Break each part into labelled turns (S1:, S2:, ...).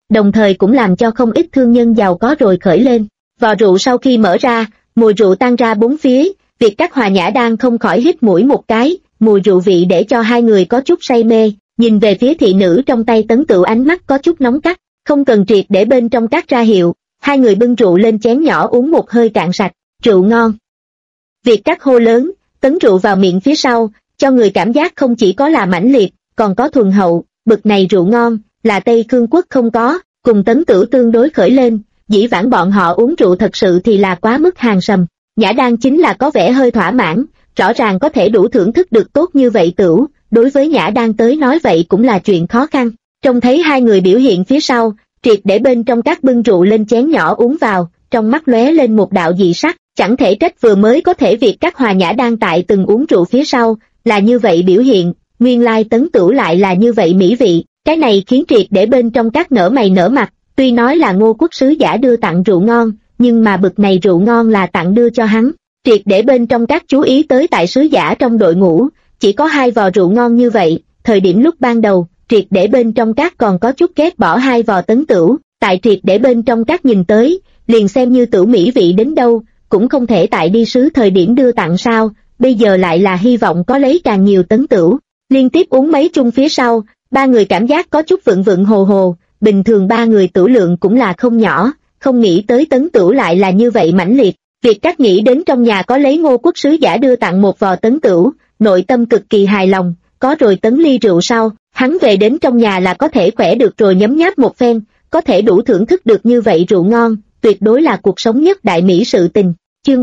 S1: đồng thời cũng làm cho không ít thương nhân giàu có rồi khởi lên. Vò rượu sau khi mở ra, mùi rượu tan ra bốn phía, Việt Các Hòa Nhã Đan không khỏi hít mũi một cái, mùi rượu vị để cho hai người có chút say mê, nhìn về phía thị nữ trong tay Tấn Tửu ánh mắt có chút nóng cắt, không cần triệt để bên trong các ra hiệu, hai người bưng rượu lên chén nhỏ uống một hơi cạn sạch, rượu ngon. Việt Các hô lớn, tấn rượu vào miệng phía sau, cho người cảm giác không chỉ có là mãnh liệt, còn có thuần hậu, bực này rượu ngon, là Tây Khương quốc không có, cùng Tấn Tửu tương đối khởi lên, dĩ vãng bọn họ uống rượu thật sự thì là quá mức hàng sầm. Nhã Đan chính là có vẻ hơi thỏa mãn, rõ ràng có thể đủ thưởng thức được tốt như vậy tửu, đối với Nhã Đan tới nói vậy cũng là chuyện khó khăn. Trông thấy hai người biểu hiện phía sau, triệt để bên trong các bưng rượu lên chén nhỏ uống vào, trong mắt lóe lên một đạo dị sắc, chẳng thể trách vừa mới có thể Việt Các Hòa Nhã Đan tại từng uống rượu phía sau, là như vậy biểu hiện, nguyên lai Tấn Tửu lại là như vậy mỹ vị, cái này khiến triệt để bên trong các nở mày nở mặt, tuy nói là Ngô quốc sứ giả đưa tặng rượu ngon, nhưng mà bực này rượu ngon là tặng đưa cho hắn, triệt để bên trong các chú ý tới tại sứ giả trong đội ngũ, chỉ có hai vò rượu ngon như vậy, thời điểm lúc ban đầu, triệt để bên trong các còn có chút ghét bỏ hai vò Tấn Tửu, tại triệt để bên trong các nhìn tới, liền xem như tửu mỹ vị đến đâu, cũng không thể tại đi sứ thời điểm đưa tặng sao, bây giờ lại là hy vọng có lấy càng nhiều Tấn Tửu. Liên tiếp uống mấy chung phía sau, ba người cảm giác có chút vựng vựng hồ hồ, bình thường ba người tửu lượng cũng là không nhỏ, không nghĩ tới Tấn Tửu lại là như vậy mãnh liệt. Việc các nghĩ đến trong nhà có lấy Ngô quốc sứ giả đưa tặng một vò Tấn Tửu, nội tâm cực kỳ hài lòng, có rồi tấn ly rượu sau, hắn về đến trong nhà là có thể khỏe được rồi nhấm nháp một phen, có thể đủ thưởng thức được như vậy rượu ngon, tuyệt đối là cuộc sống nhất đại mỹ sự tình. Chương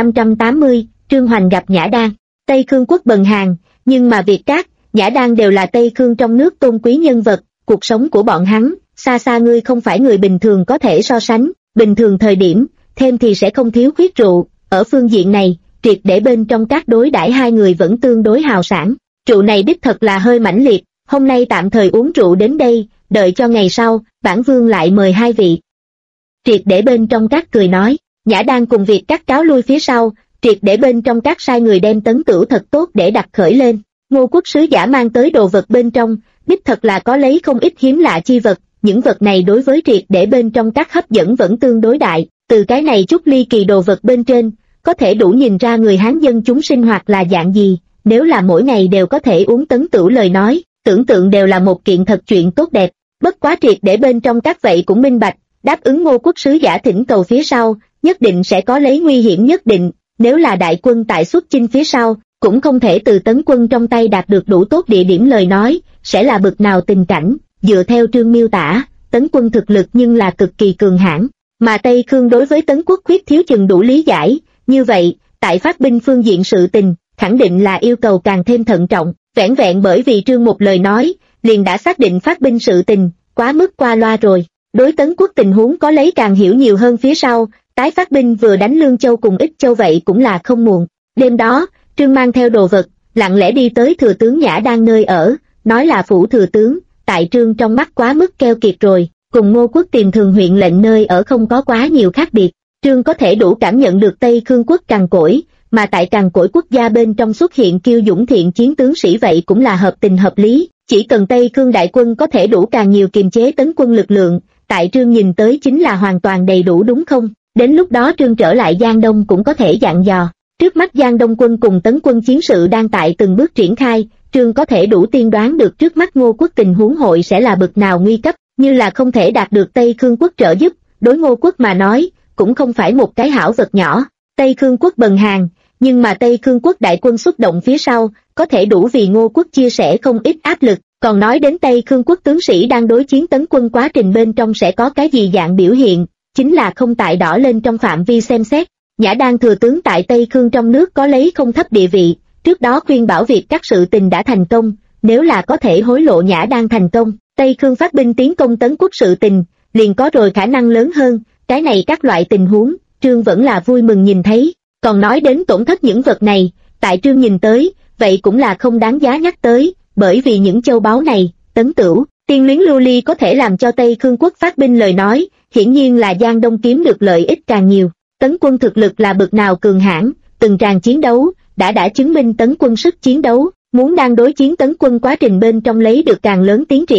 S1: 3580, Trương Hoành gặp Nhã Đan. Tây Khương quốc bần hàng, nhưng mà Việt Các, Nhã Đan đều là Tây Khương trong nước tôn quý nhân vật, cuộc sống của bọn hắn, xa xa ngươi không phải người bình thường có thể so sánh, bình thường thời điểm, thêm thì sẽ không thiếu khuyết rượu, ở phương diện này, triệt để bên trong các đối đãi hai người vẫn tương đối hào sảng, rượu này đích thật là hơi mãnh liệt, hôm nay tạm thời uống rượu đến đây, đợi cho ngày sau, bản vương lại mời hai vị. Triệt để bên trong các cười nói, Nhã Đan cùng Việt Các cáo lui phía sau, triệt để bên trong các sai người đem Tấn Tửu thật tốt để đặt khởi lên. Ngô quốc sứ giả mang tới đồ vật bên trong, đích thật là có lấy không ít hiếm lạ chi vật, những vật này đối với triệt để bên trong các hấp dẫn vẫn tương đối đại, từ cái này chút ly kỳ đồ vật bên trên, có thể đủ nhìn ra người Hán dân chúng sinh hoạt là dạng gì, nếu là mỗi ngày đều có thể uống Tấn Tửu lời nói, tưởng tượng đều là một kiện thật chuyện tốt đẹp, bất quá triệt để bên trong các vậy cũng minh bạch, đáp ứng Ngô quốc sứ giả thỉnh cầu phía sau, nhất định sẽ có lấy nguy hiểm nhất định, nếu là đại quân tại xuất chinh phía sau, cũng không thể từ Tấn quân trong tay đạt được đủ tốt địa điểm lời nói, sẽ là bực nào tình cảnh, dựa theo Trương miêu tả, Tấn quân thực lực nhưng là cực kỳ cường hãn, mà Tây Khương đối với Tấn quốc khuyết thiếu chừng đủ lý giải, như vậy, tại phát binh phương diện sự tình, khẳng định là yêu cầu càng thêm thận trọng, vẻn vẹn bởi vì Trương một lời nói, liền đã xác định phát binh sự tình, quá mức qua loa rồi, đối Tấn quốc tình huống có lấy càng hiểu nhiều hơn phía sau, tái phát binh vừa đánh Lương Châu cùng Ích Châu vậy cũng là không muộn. Đêm đó, Trương mang theo đồ vật, lặng lẽ đi tới thừa tướng Nhã Đan nơi ở, nói là phủ thừa tướng, tại Trương trong mắt quá mức keo kiệt rồi, cùng Ngô quốc tìm thường huyện lệnh nơi ở không có quá nhiều khác biệt. Trương có thể đủ cảm nhận được Tây Khương quốc cằn cỗi, mà tại cằn cỗi quốc gia bên trong xuất hiện kiêu dũng thiện chiến tướng sĩ vậy cũng là hợp tình hợp lý, chỉ cần Tây Khương đại quân có thể đủ càng nhiều kiềm chế Tấn quân lực lượng, tại Trương nhìn tới chính là hoàn toàn đầy đủ đúng không? Đến lúc đó Trương trở lại Giang Đông cũng có thể dặn dò. Trước mắt Giang Đông quân cùng Tấn quân chiến sự đang tại từng bước triển khai, Trương có thể đủ tiên đoán được trước mắt Ngô quốc tình huống hội sẽ là bực nào nguy cấp, như là không thể đạt được Tây Khương quốc trợ giúp, đối Ngô quốc mà nói, cũng không phải một cái hảo vật nhỏ. Tây Khương quốc bần hàng, nhưng mà Tây Khương quốc đại quân xuất động phía sau, có thể đủ vì Ngô quốc chia sẻ không ít áp lực, còn nói đến Tây Khương quốc tướng sĩ đang đối chiến Tấn quân quá trình bên trong sẽ có cái gì dạng biểu hiện, chính là không tại đỏ lên trong phạm vi xem xét. Nhã Đan thừa tướng tại Tây Khương trong nước có lấy không thấp địa vị, trước đó khuyên bảo việc các sự tình đã thành công, nếu là có thể hối lộ Nhã Đan thành công, Tây Khương phát binh tiến công Tấn quốc sự tình, liền có rồi khả năng lớn hơn, cái này các loại tình huống, Trương vẫn là vui mừng nhìn thấy, còn nói đến tổn thất những vật này, tại Trương nhìn tới, vậy cũng là không đáng giá nhắc tới, bởi vì những châu báu này, Tấn Tửu, tiên luyến lưu ly có thể làm cho Tây Khương quốc phát binh lời nói, hiển nhiên là Giang Đông kiếm được lợi ích càng nhiều. Tấn quân thực lực là bực nào cường hãn, từng tràng chiến đấu, đã chứng minh Tấn quân sức chiến đấu, muốn đang đối chiến Tấn quân quá trình bên trong lấy được càng lớn tiến triển,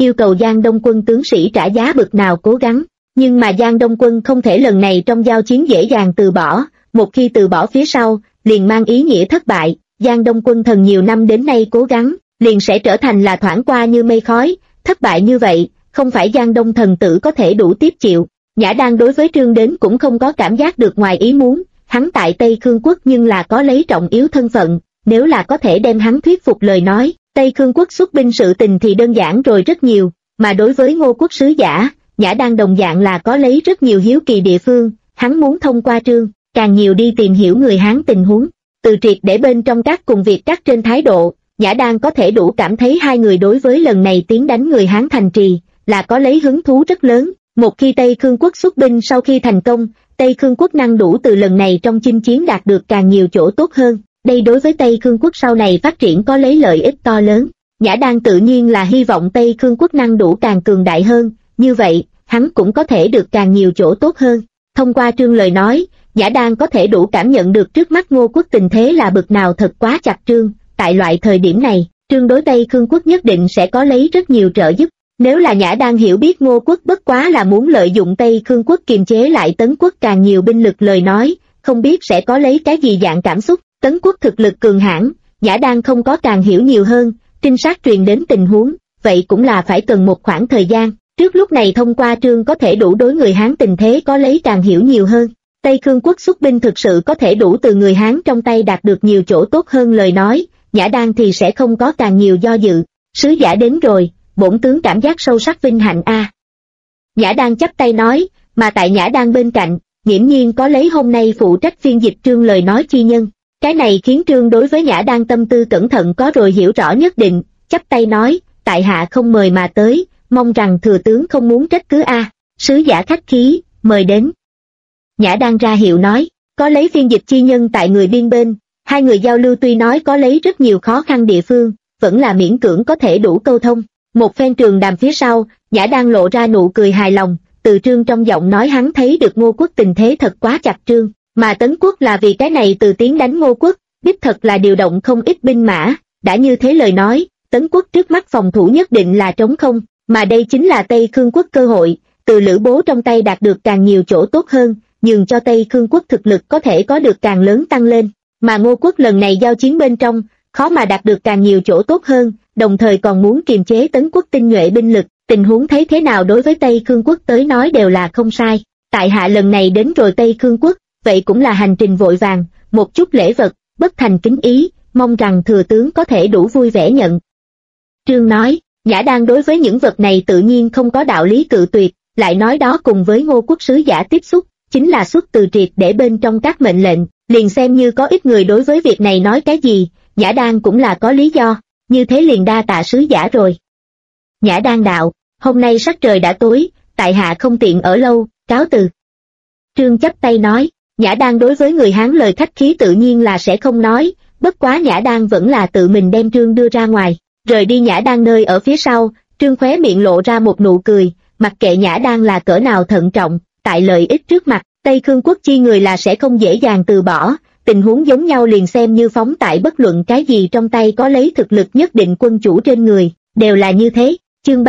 S1: yêu cầu Giang Đông quân tướng sĩ trả giá bực nào cố gắng. Nhưng mà Giang Đông quân không thể lần này trong giao chiến dễ dàng từ bỏ, một khi từ bỏ phía sau, liền mang ý nghĩa thất bại. Giang Đông quân thần nhiều năm đến nay cố gắng, liền sẽ trở thành là thoảng qua như mây khói, thất bại như vậy, không phải Giang Đông thần tử có thể đủ tiếp chịu. Nhã Đan đối với Trương đến cũng không có cảm giác được ngoài ý muốn, hắn tại Tây Khương quốc nhưng là có lấy trọng yếu thân phận, nếu là có thể đem hắn thuyết phục lời nói, Tây Khương quốc xuất binh sự tình thì đơn giản rồi rất nhiều, mà đối với Ngô quốc sứ giả, Nhã Đan đồng dạng là có lấy rất nhiều hiếu kỳ địa phương, hắn muốn thông qua Trương, càng nhiều đi tìm hiểu người Hán tình huống, từ triệt để bên trong các cùng việc các trên thái độ, Nhã Đan có thể đủ cảm thấy hai người đối với lần này tiến đánh người Hán thành trì, là có lấy hứng thú rất lớn. Một khi Tây Khương quốc xuất binh sau khi thành công, Tây Khương quốc năng đủ từ lần này trong chinh chiến đạt được càng nhiều chỗ tốt hơn, đây đối với Tây Khương quốc sau này phát triển có lấy lợi ích to lớn. Nhã Đan tự nhiên là hy vọng Tây Khương quốc năng đủ càng cường đại hơn, như vậy, hắn cũng có thể được càng nhiều chỗ tốt hơn. Thông qua Trương lời nói, Nhã Đan có thể đủ cảm nhận được trước mắt Ngô quốc tình thế là bực nào thật quá chặt Trương, tại loại thời điểm này, Trương đối Tây Khương quốc nhất định sẽ có lấy rất nhiều trợ giúp. Nếu là Nhã Đan hiểu biết Ngô quốc bất quá là muốn lợi dụng Tây Khương quốc kiềm chế lại Tấn quốc càng nhiều binh lực lời nói, không biết sẽ có lấy cái gì dạng cảm xúc. Tấn quốc thực lực cường hãn, Nhã Đan không có càng hiểu nhiều hơn, trinh sát truyền đến tình huống, vậy cũng là phải cần một khoảng thời gian. Trước lúc này thông qua Trương có thể đủ đối người Hán tình thế có lấy càng hiểu nhiều hơn. Tây Khương quốc xuất binh thực sự có thể đủ từ người Hán trong tay đạt được nhiều chỗ tốt hơn lời nói, Nhã Đan thì sẽ không có càng nhiều do dự. Sứ giả đến rồi, bổn tướng cảm giác sâu sắc vinh hạnh a. Nhã Đan chắp tay nói, mà tại Nhã Đan bên cạnh, nghiễm nhiên có lấy hôm nay phụ trách phiên dịch Trương lời nói chi nhân. Cái này khiến Trương đối với Nhã Đan tâm tư cẩn thận có rồi hiểu rõ nhất định, chắp tay nói, tại hạ không mời mà tới, mong rằng thừa tướng không muốn trách cứ a. Sứ giả khách khí, mời đến. Nhã Đan ra hiệu nói, có lấy phiên dịch chi nhân tại người biên bên, hai người giao lưu tuy nói có lấy rất nhiều khó khăn địa phương, vẫn là miễn cưỡng có thể đủ câu thông. Một phen trường đàm phía sau, Nhã Đan lộ ra nụ cười hài lòng, từ Trương trong giọng nói hắn thấy được Ngô quốc tình thế thật quá chặt Trương, mà Tấn quốc là vì cái này từ tiến đánh Ngô quốc, đích thật là điều động không ít binh mã, đã như thế lời nói, Tấn quốc trước mắt phòng thủ nhất định là trống không, mà đây chính là Tây Khương quốc cơ hội, từ Lữ Bố trong tay đạt được càng nhiều chỗ tốt hơn, nhường cho Tây Khương quốc thực lực có thể có được càng lớn tăng lên, mà Ngô quốc lần này giao chiến bên trong, khó mà đạt được càng nhiều chỗ tốt hơn, đồng thời còn muốn kiềm chế Tấn quốc tinh nhuệ binh lực, tình huống thấy thế nào đối với Tây Khương quốc tới nói đều là không sai. Tại hạ lần này đến rồi Tây Khương quốc, vậy cũng là hành trình vội vàng, một chút lễ vật, bất thành kính ý, mong rằng thừa tướng có thể đủ vui vẻ nhận. Trương nói, Nhã Đan đối với những vật này tự nhiên không có đạo lý cự tuyệt, lại nói đó cùng với Ngô quốc sứ giả tiếp xúc, chính là xuất từ triệt để bên trong các mệnh lệnh, liền xem như có ít người đối với việc này nói cái gì, Nhã Đan cũng là có lý do, như thế liền đa tạ sứ giả rồi. Nhã Đan đạo, hôm nay sắc trời đã tối, tại hạ không tiện ở lâu, cáo từ. Trương chắp tay nói, Nhã Đan đối với người Hán lời khách khí tự nhiên là sẽ không nói, bất quá Nhã Đan vẫn là tự mình đem Trương đưa ra ngoài, rời đi Nhã Đan nơi ở phía sau, Trương khóe miệng lộ ra một nụ cười, mặc kệ Nhã Đan là cỡ nào thận trọng, tại lợi ích trước mặt, Tây Khương quốc chi người là sẽ không dễ dàng từ bỏ, tình huống giống nhau liền xem như phóng tại bất luận cái gì trong tay có lấy thực lực nhất định quân chủ trên người, đều là như thế. Chương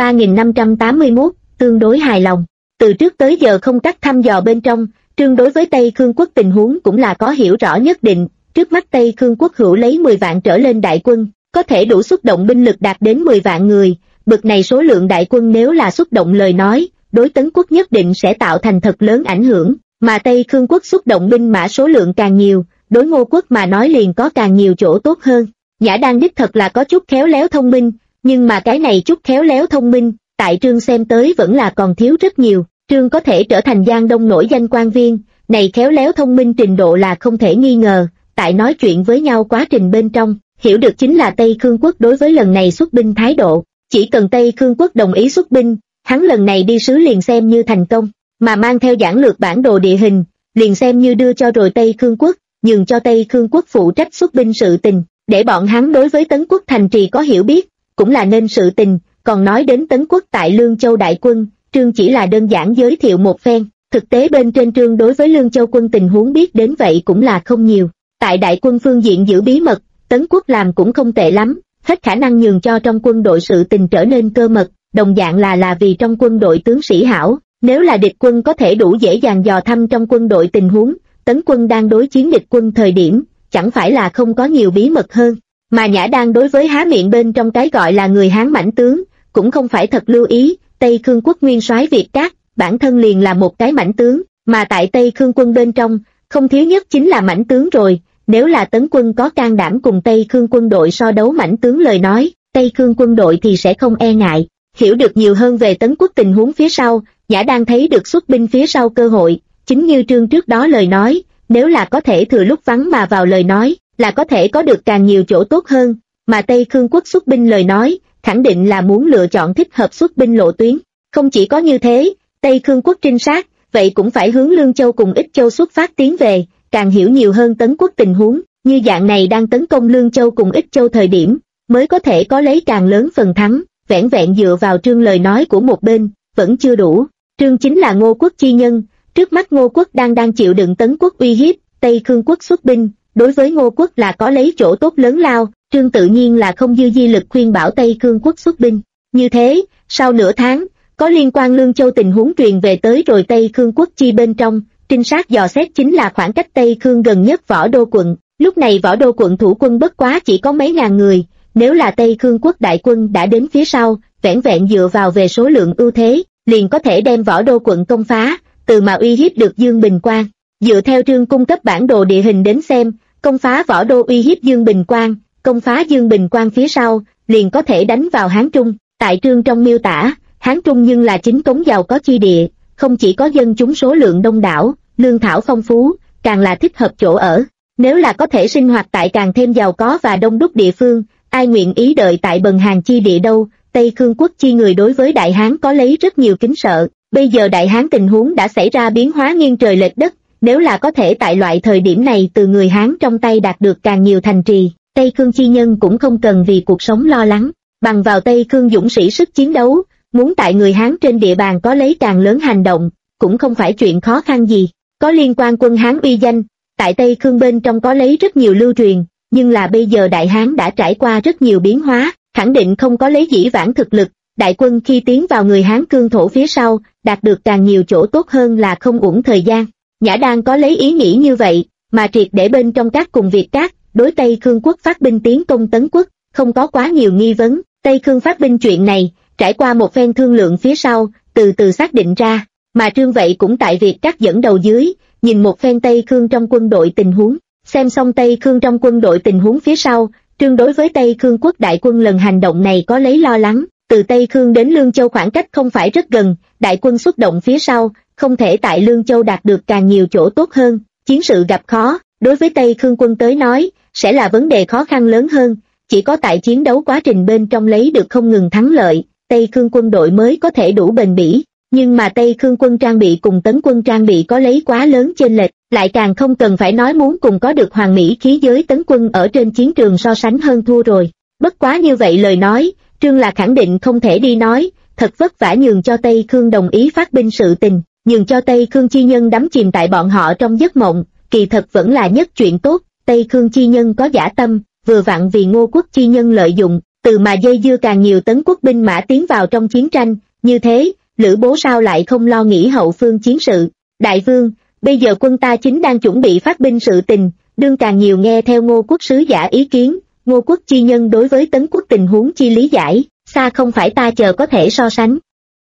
S1: 3581, tương đối hài lòng. Từ trước tới giờ không cắt thăm dò bên trong, Trương đối với Tây Khương quốc tình huống cũng là có hiểu rõ nhất định, trước mắt Tây Khương quốc hữu lấy 10 vạn trở lên đại quân, có thể đủ xuất động binh lực đạt đến 10 vạn người, bực này số lượng đại quân nếu là xuất động lời nói, đối Tấn quốc nhất định sẽ tạo thành thật lớn ảnh hưởng, mà Tây Khương quốc xuất động binh mã số lượng càng nhiều, đối Ngô quốc mà nói liền có càng nhiều chỗ tốt hơn. Nhã Đan đích thật là có chút khéo léo thông minh, nhưng mà cái này chút khéo léo thông minh, tại Trương xem tới vẫn là còn thiếu rất nhiều. Trương có thể trở thành Giang Đông nổi danh quan viên, này khéo léo thông minh trình độ là không thể nghi ngờ, tại nói chuyện với nhau quá trình bên trong, hiểu được chính là Tây Khương quốc đối với lần này xuất binh thái độ, chỉ cần Tây Khương quốc đồng ý xuất binh, hắn lần này đi sứ liền xem như thành công, mà mang theo giản lược bản đồ địa hình, liền xem như đưa cho rồi Tây Khương quốc, nhường cho Tây Khương quốc phụ trách xuất binh sự tình, để bọn hắn đối với Tấn quốc thành trì có hiểu biết, cũng là nên sự tình. Còn nói đến Tấn quốc tại Lương Châu đại quân, Trương chỉ là đơn giản giới thiệu một phen, thực tế bên trên Trương đối với Lương Châu quân tình huống biết đến vậy cũng là không nhiều. Tại đại quân phương diện giữ bí mật, Tấn quốc làm cũng không tệ lắm, hết khả năng nhường cho trong quân đội sự tình trở nên cơ mật, đồng dạng là vì trong quân đội tướng sĩ hảo. Nếu là địch quân có thể đủ dễ dàng dò thăm trong quân đội tình huống, tấn quân đang đối chiến địch quân thời điểm, chẳng phải là không có nhiều bí mật hơn. Mà Nhã Đan đối với há miệng bên trong cái gọi là người Hán mãnh tướng, cũng không phải thật lưu ý. Tây Khương quốc nguyên soái Việt Cát, bản thân liền là một cái mãnh tướng, mà tại Tây Khương quân bên trong, không thiếu nhất chính là mãnh tướng rồi. Nếu là tấn quân có can đảm cùng Tây Khương quân đội so đấu mãnh tướng lời nói, Tây Khương quân đội thì sẽ không e ngại. Hiểu được nhiều hơn về tấn quốc tình huống phía sau, Nhã Đan thấy được xuất binh phía sau cơ hội, chính như Trương trước đó lời nói, nếu là có thể thừa lúc vắng mà vào lời nói, là có thể có được càng nhiều chỗ tốt hơn, mà Tây Khương quốc xuất binh lời nói, khẳng định là muốn lựa chọn thích hợp xuất binh lộ tuyến. Không chỉ có như thế, Tây Khương quốc trinh sát, vậy cũng phải hướng Lương Châu cùng Ích Châu xuất phát tiến về, càng hiểu nhiều hơn tấn quốc tình huống, như dạng này đang tấn công Lương Châu cùng Ích Châu thời điểm, mới có thể có lấy càng lớn phần thắng. Vẻn vẹn dựa vào Trương lời nói của một bên, vẫn chưa đủ. Trương chính là Ngô quốc chi nhân, trước mắt Ngô quốc đang chịu đựng tấn quốc uy hiếp, Tây Khương quốc xuất binh, đối với Ngô quốc là có lấy chỗ tốt lớn lao, Trương tự nhiên là không dư di lực khuyên bảo Tây Khương quốc xuất binh. Như thế, sau nửa tháng, có liên quan Lương Châu tình huống truyền về tới rồi Tây Khương quốc chi bên trong, trinh sát dò xét chính là khoảng cách Tây Khương gần nhất Võ Đô quận, lúc này Võ Đô quận thủ quân bất quá chỉ có mấy ngàn người. Nếu là Tây Khương quốc đại quân đã đến phía sau, vẻn vẹn dựa vào về số lượng ưu thế, liền có thể đem Võ Đô quận công phá, từ mà uy hiếp được Dương Bình Quang. Dựa theo Trương cung cấp bản đồ địa hình đến xem, công phá Võ Đô uy hiếp Dương Bình Quang, công phá Dương Bình Quang phía sau, liền có thể đánh vào Hán Trung. Tại Trương trong miêu tả, Hán Trung nhưng là chính cống giàu có chi địa, không chỉ có dân chúng số lượng đông đảo, lương thảo phong phú, càng là thích hợp chỗ ở. Nếu là có thể sinh hoạt tại càng thêm giàu có và đông đúc địa phương, ai nguyện ý đợi tại bần hàng chi địa đâu. Tây Khương quốc chi người đối với Đại Hán có lấy rất nhiều kính sợ, bây giờ Đại Hán tình huống đã xảy ra biến hóa nghiêng trời lệch đất, nếu là có thể tại loại thời điểm này từ người Hán trong tay đạt được càng nhiều thành trì, Tây Khương chi nhân cũng không cần vì cuộc sống lo lắng, bằng vào Tây Khương dũng sĩ sức chiến đấu, muốn tại người Hán trên địa bàn có lấy càng lớn hành động, cũng không phải chuyện khó khăn gì. Có liên quan quân Hán uy danh, tại Tây Khương bên trong có lấy rất nhiều lưu truyền, nhưng là bây giờ Đại Hán đã trải qua rất nhiều biến hóa, khẳng định không có lấy dĩ vãng thực lực, đại quân khi tiến vào người Hán cương thổ phía sau, đạt được càng nhiều chỗ tốt hơn là không uổng thời gian. Nhã Đan có lấy ý nghĩ như vậy, mà triệt để bên trong các cùng Việt Cát, đối Tây Khương quốc phát binh tiến công tấn quốc, không có quá nhiều nghi vấn. Tây Khương phát binh chuyện này, trải qua một phen thương lượng phía sau, từ từ xác định ra, mà Trương vậy cũng tại Việt Cát dẫn đầu dưới, nhìn một phen Tây Khương trong quân đội tình huống. Xem xong Tây Khương trong quân đội tình huống phía sau, Trương đối với Tây Khương quốc đại quân lần hành động này có lấy lo lắng. Từ Tây Khương đến Lương Châu khoảng cách không phải rất gần, đại quân xuất động phía sau, không thể tại Lương Châu đạt được càng nhiều chỗ tốt hơn, chiến sự gặp khó, đối với Tây Khương quân tới nói, sẽ là vấn đề khó khăn lớn hơn, chỉ có tại chiến đấu quá trình bên trong lấy được không ngừng thắng lợi, Tây Khương quân đội mới có thể đủ bền bỉ. Nhưng mà Tây Khương quân trang bị cùng tấn quân trang bị có lấy quá lớn chênh lệch, lại càng không cần phải nói muốn cùng có được hoàn mỹ khí giới tấn quân ở trên chiến trường so sánh hơn thua rồi. Bất quá như vậy lời nói, Trương là khẳng định không thể đi nói, thật vất vả nhường cho Tây Khương đồng ý phát binh sự tình, nhường cho Tây Khương chi nhân đắm chìm tại bọn họ trong giấc mộng, kỳ thật vẫn là nhất chuyện tốt. Tây Khương chi nhân có dã tâm, vừa vặn vì Ngô quốc chi nhân lợi dụng, từ mà dây dưa càng nhiều tấn quốc binh mã tiến vào trong chiến tranh, như thế, Lữ Bố sao lại không lo nghĩ hậu phương chiến sự. Đại vương, bây giờ quân ta chính đang chuẩn bị phát binh sự tình, đương càng nhiều nghe theo Ngô quốc sứ giả ý kiến, Ngô quốc chi nhân đối với tấn quốc tình huống chi lý giải, xa không phải ta chờ có thể so sánh.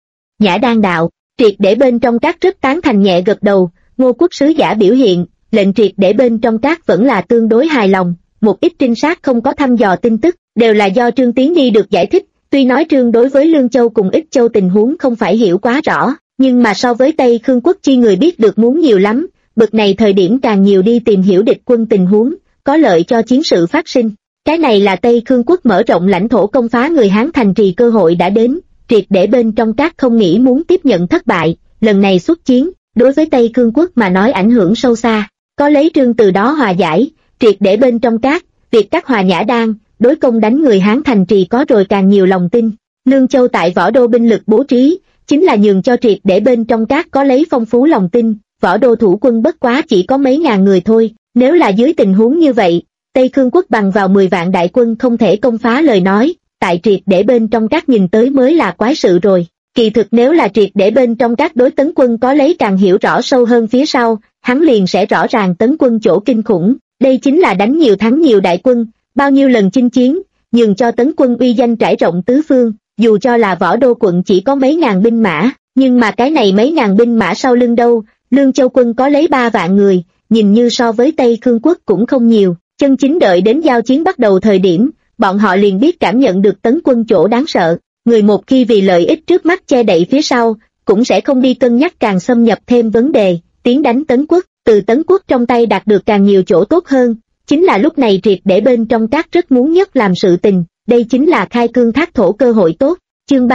S1: Nhã Đan đạo, triệt để bên trong các rất tán thành nhẹ gật đầu, Ngô quốc sứ giả biểu hiện, lệnh triệt để bên trong các vẫn là tương đối hài lòng, một ít trinh sát không có thăm dò tin tức, đều là do Trương Tiến Đi được giải thích. Tuy nói Trương đối với Lương Châu cùng Ích Châu tình huống không phải hiểu quá rõ, nhưng mà so với Tây Khương quốc chi người biết được muốn nhiều lắm, bực này thời điểm càng nhiều đi tìm hiểu địch quân tình huống, có lợi cho chiến sự phát sinh. Cái này là Tây Khương quốc mở rộng lãnh thổ công phá người Hán thành trì cơ hội đã đến, triệt để bên trong các không nghĩ muốn tiếp nhận thất bại, lần này xuất chiến, đối với Tây Khương quốc mà nói ảnh hưởng sâu xa, có lấy Trương từ đó hòa giải, triệt để bên trong các, việc các hòa Nhã Đan, đối công đánh người Hán thành trì có rồi càng nhiều lòng tin. Lương Châu tại Võ Đô binh lực bố trí, chính là nhường cho triệt để bên trong các có lấy phong phú lòng tin, Võ Đô thủ quân bất quá chỉ có mấy ngàn người thôi, nếu là dưới tình huống như vậy, Tây Khương quốc bằng vào 10 vạn đại quân không thể công phá lời nói, tại triệt để bên trong các nhìn tới mới là quái sự rồi. Kỳ thực nếu là triệt để bên trong các đối Tấn Quân có lấy càng hiểu rõ sâu hơn phía sau, hắn liền sẽ rõ ràng Tấn Quân chỗ kinh khủng, đây chính là đánh nhiều thắng nhiều đại quân, bao nhiêu lần chinh chiến, nhường cho Tấn Quân uy danh trải rộng tứ phương, dù cho là Võ Đô quận chỉ có mấy ngàn binh mã, nhưng mà cái này mấy ngàn binh mã sau lưng đâu, Lương Châu quân có lấy 3 vạn người, nhìn như so với Tây Khương quốc cũng không nhiều, chân chính đợi đến giao chiến bắt đầu thời điểm, bọn họ liền biết cảm nhận được Tấn Quân chỗ đáng sợ. Người một khi vì lợi ích trước mắt che đậy phía sau, cũng sẽ không đi cân nhắc càng xâm nhập thêm vấn đề, tiến đánh Tấn Quốc, từ Tấn Quốc trong tay đạt được càng nhiều chỗ tốt hơn, chính là lúc này triệt để bên trong các rất muốn nhất làm sự tình, đây chính là khai cương thác thổ cơ hội tốt. Chương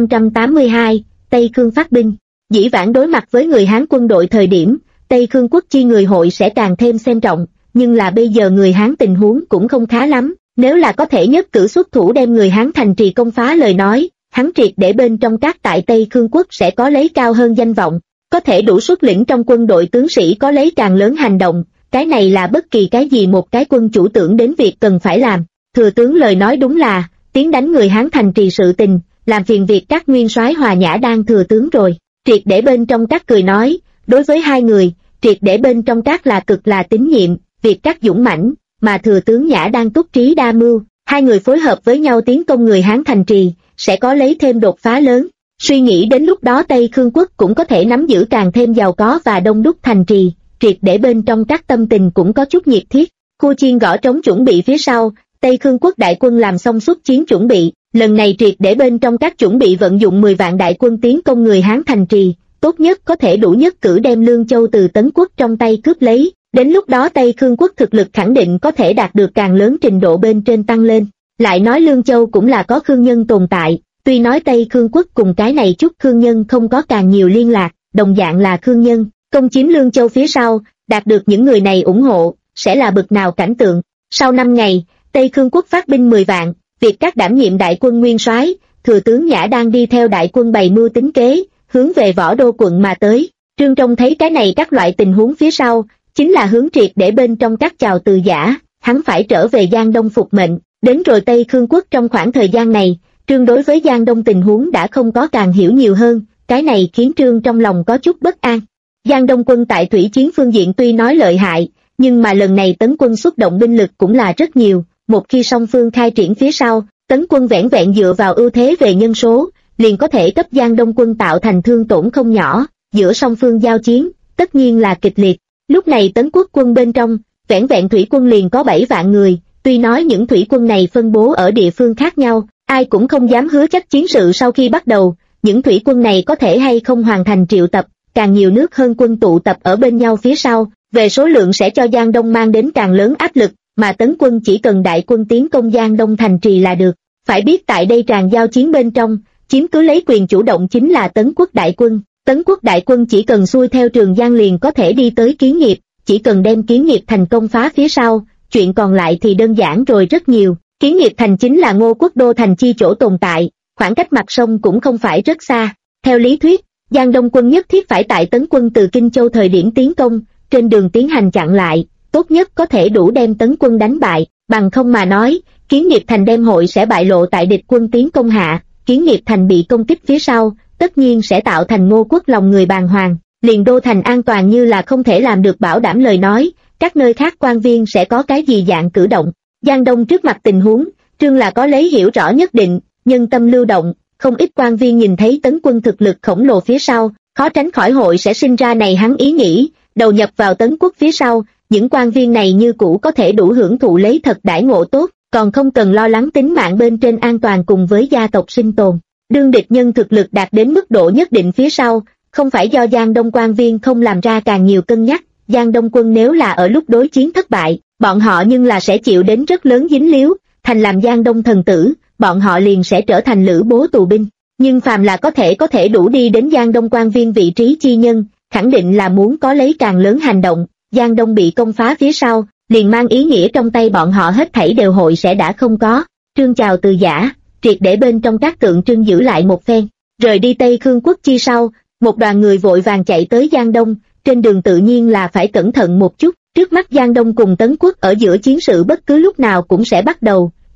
S1: 3582, Tây Khương phát binh. Dĩ vãng đối mặt với người Hán quân đội thời điểm, Tây Khương quốc chi người hội sẽ càng thêm xem trọng, nhưng là bây giờ người Hán tình huống cũng không khá lắm. Nếu là có thể nhất cử xuất thủ đem người Hán thành trì công phá lời nói, hắn triệt để bên trong các tại Tây Khương quốc sẽ có lấy cao hơn danh vọng, có thể đủ xuất lĩnh trong quân đội tướng sĩ có lấy càng lớn hành động, cái này là bất kỳ cái gì một cái quân chủ tưởng đến việc cần phải làm. Thừa tướng lời nói đúng là, tiến đánh người Hán thành trì sự tình, làm phiền việc các nguyên soái Hòa Nhã đang thừa tướng rồi. Triệt để bên trong các cười nói, đối với hai người, triệt để bên trong các là cực là tín nhiệm, việc các dũng mãnh, mà thừa tướng Nhã đang túc trí đa mưu, hai người phối hợp với nhau tiến công người Hán thành trì, sẽ có lấy thêm đột phá lớn. Suy nghĩ đến lúc đó Tây Khương quốc cũng có thể nắm giữ càng thêm giàu có và đông đúc thành trì, triệt để bên trong các tâm tình cũng có chút nhiệt thiết. Khu chiên gõ trống chuẩn bị phía sau, Tây Khương quốc đại quân làm xong xuất chiến chuẩn bị, lần này triệt để bên trong các chuẩn bị vận dụng 10 vạn đại quân tiến công người Hán thành trì, tốt nhất có thể đủ nhất cử đem Lương Châu từ Tấn quốc trong tay cướp lấy. Đến lúc đó Tây Khương quốc thực lực khẳng định có thể đạt được càng lớn trình độ bên trên tăng lên. Lại nói Lương Châu cũng là có Khương nhân tồn tại, tuy nói Tây Khương quốc cùng cái này chút Khương nhân không có càng nhiều liên lạc, đồng dạng là Khương nhân, công chiếm Lương Châu phía sau, đạt được những người này ủng hộ, sẽ là bực nào cảnh tượng. Sau 5 ngày, Tây Khương quốc phát binh 10 vạn, việc các đảm nhiệm đại quân nguyên soái, thừa tướng Nhã đang đi theo đại quân bày mưu tính kế, hướng về Võ Đô quận mà tới. Trương Trong thấy cái này các loại tình huống phía sau, chính là hướng triệt để bên trong các chào từ giả, hắn phải trở về Giang Đông phục mệnh. Đến rồi Tây Khương quốc trong khoảng thời gian này, Trương đối với Giang Đông tình huống đã không có càng hiểu nhiều hơn, cái này khiến Trương trong lòng có chút bất an. Giang Đông quân tại thủy chiến phương diện tuy nói lợi hại, nhưng mà lần này Tấn quân xuất động binh lực cũng là rất nhiều, một khi song phương khai triển phía sau, Tấn quân vẻn vẹn dựa vào ưu thế về nhân số, liền có thể cấp Giang Đông quân tạo thành thương tổn không nhỏ, giữa song phương giao chiến, tất nhiên là kịch liệt. Lúc này Tấn quốc quân bên trong, vẻn vẹn thủy quân liền có 7 vạn người, tuy nói những thủy quân này phân bố ở địa phương khác nhau, ai cũng không dám hứa chắc chiến sự sau khi bắt đầu, những thủy quân này có thể hay không hoàn thành triệu tập, càng nhiều nước hơn quân tụ tập ở bên nhau phía sau, về số lượng sẽ cho Giang Đông mang đến càng lớn áp lực, mà Tấn quân chỉ cần đại quân tiến công Giang Đông thành trì là được. Phải biết tại đây tràn giao chiến bên trong, chiếm cứ lấy quyền chủ động chính là Tấn quốc đại quân. Tấn quốc đại quân chỉ cần xuôi theo Trường Giang liền có thể đi tới Kiến Nghiệp, chỉ cần đem Kiến Nghiệp thành công phá phía sau, chuyện còn lại thì đơn giản rồi rất nhiều. Kiến Nghiệp thành chính là Ngô quốc đô thành chi chỗ tồn tại, khoảng cách mặt sông cũng không phải rất xa. Theo lý thuyết, Giang Đông quân nhất thiết phải tại Tấn quân từ Kinh Châu thời điểm tiến công, trên đường tiến hành chặn lại, tốt nhất có thể đủ đem Tấn quân đánh bại, bằng không mà nói, Kiến Nghiệp thành đem hội sẽ bại lộ tại địch quân tiến công hạ, Kiến Nghiệp thành bị công kích phía sau, tất nhiên sẽ tạo thành Ngô quốc lòng người bàng hoàng, liền đô thành an toàn như là không thể làm được bảo đảm lời nói, các nơi khác quan viên sẽ có cái gì dạng cử động. Giang Đông trước mặt tình huống, Trương là có lấy hiểu rõ nhất định, nhân tâm lưu động, không ít quan viên nhìn thấy Tấn quân thực lực khổng lồ phía sau, khó tránh khỏi hội sẽ sinh ra này hắn ý nghĩ, đầu nhập vào Tấn quốc phía sau, những quan viên này như cũ có thể đủ hưởng thụ lấy thật đãi ngộ tốt, còn không cần lo lắng tính mạng bên trên an toàn cùng với gia tộc sinh tồn. Đương địch nhân thực lực đạt đến mức độ nhất định phía sau, không phải do Giang Đông quan viên không làm ra càng nhiều cân nhắc, Giang Đông quân nếu là ở lúc đối chiến thất bại, bọn họ nhưng là sẽ chịu đến rất lớn dính líu, thành làm Giang Đông thần tử, bọn họ liền sẽ trở thành lữ bố tù binh. Nhưng phàm là có thể đủ đi đến Giang Đông quan viên vị trí chi nhân, khẳng định là muốn có lấy càng lớn hành động. Giang Đông bị công phá phía sau, liền mang ý nghĩa trong tay bọn họ hết thảy đều hội sẽ đã không có. Trương chào từ giả, triệt để bên trong các tượng trưng giữ lại một phen, rời đi Tây Khương quốc chi sau, một đoàn người vội vàng chạy tới Giang Đông, trên đường tự nhiên là phải cẩn thận một chút, trước mắt Giang Đông cùng Tấn quốc ở giữa chiến sự bất cứ lúc nào cũng sẽ bắt đầu,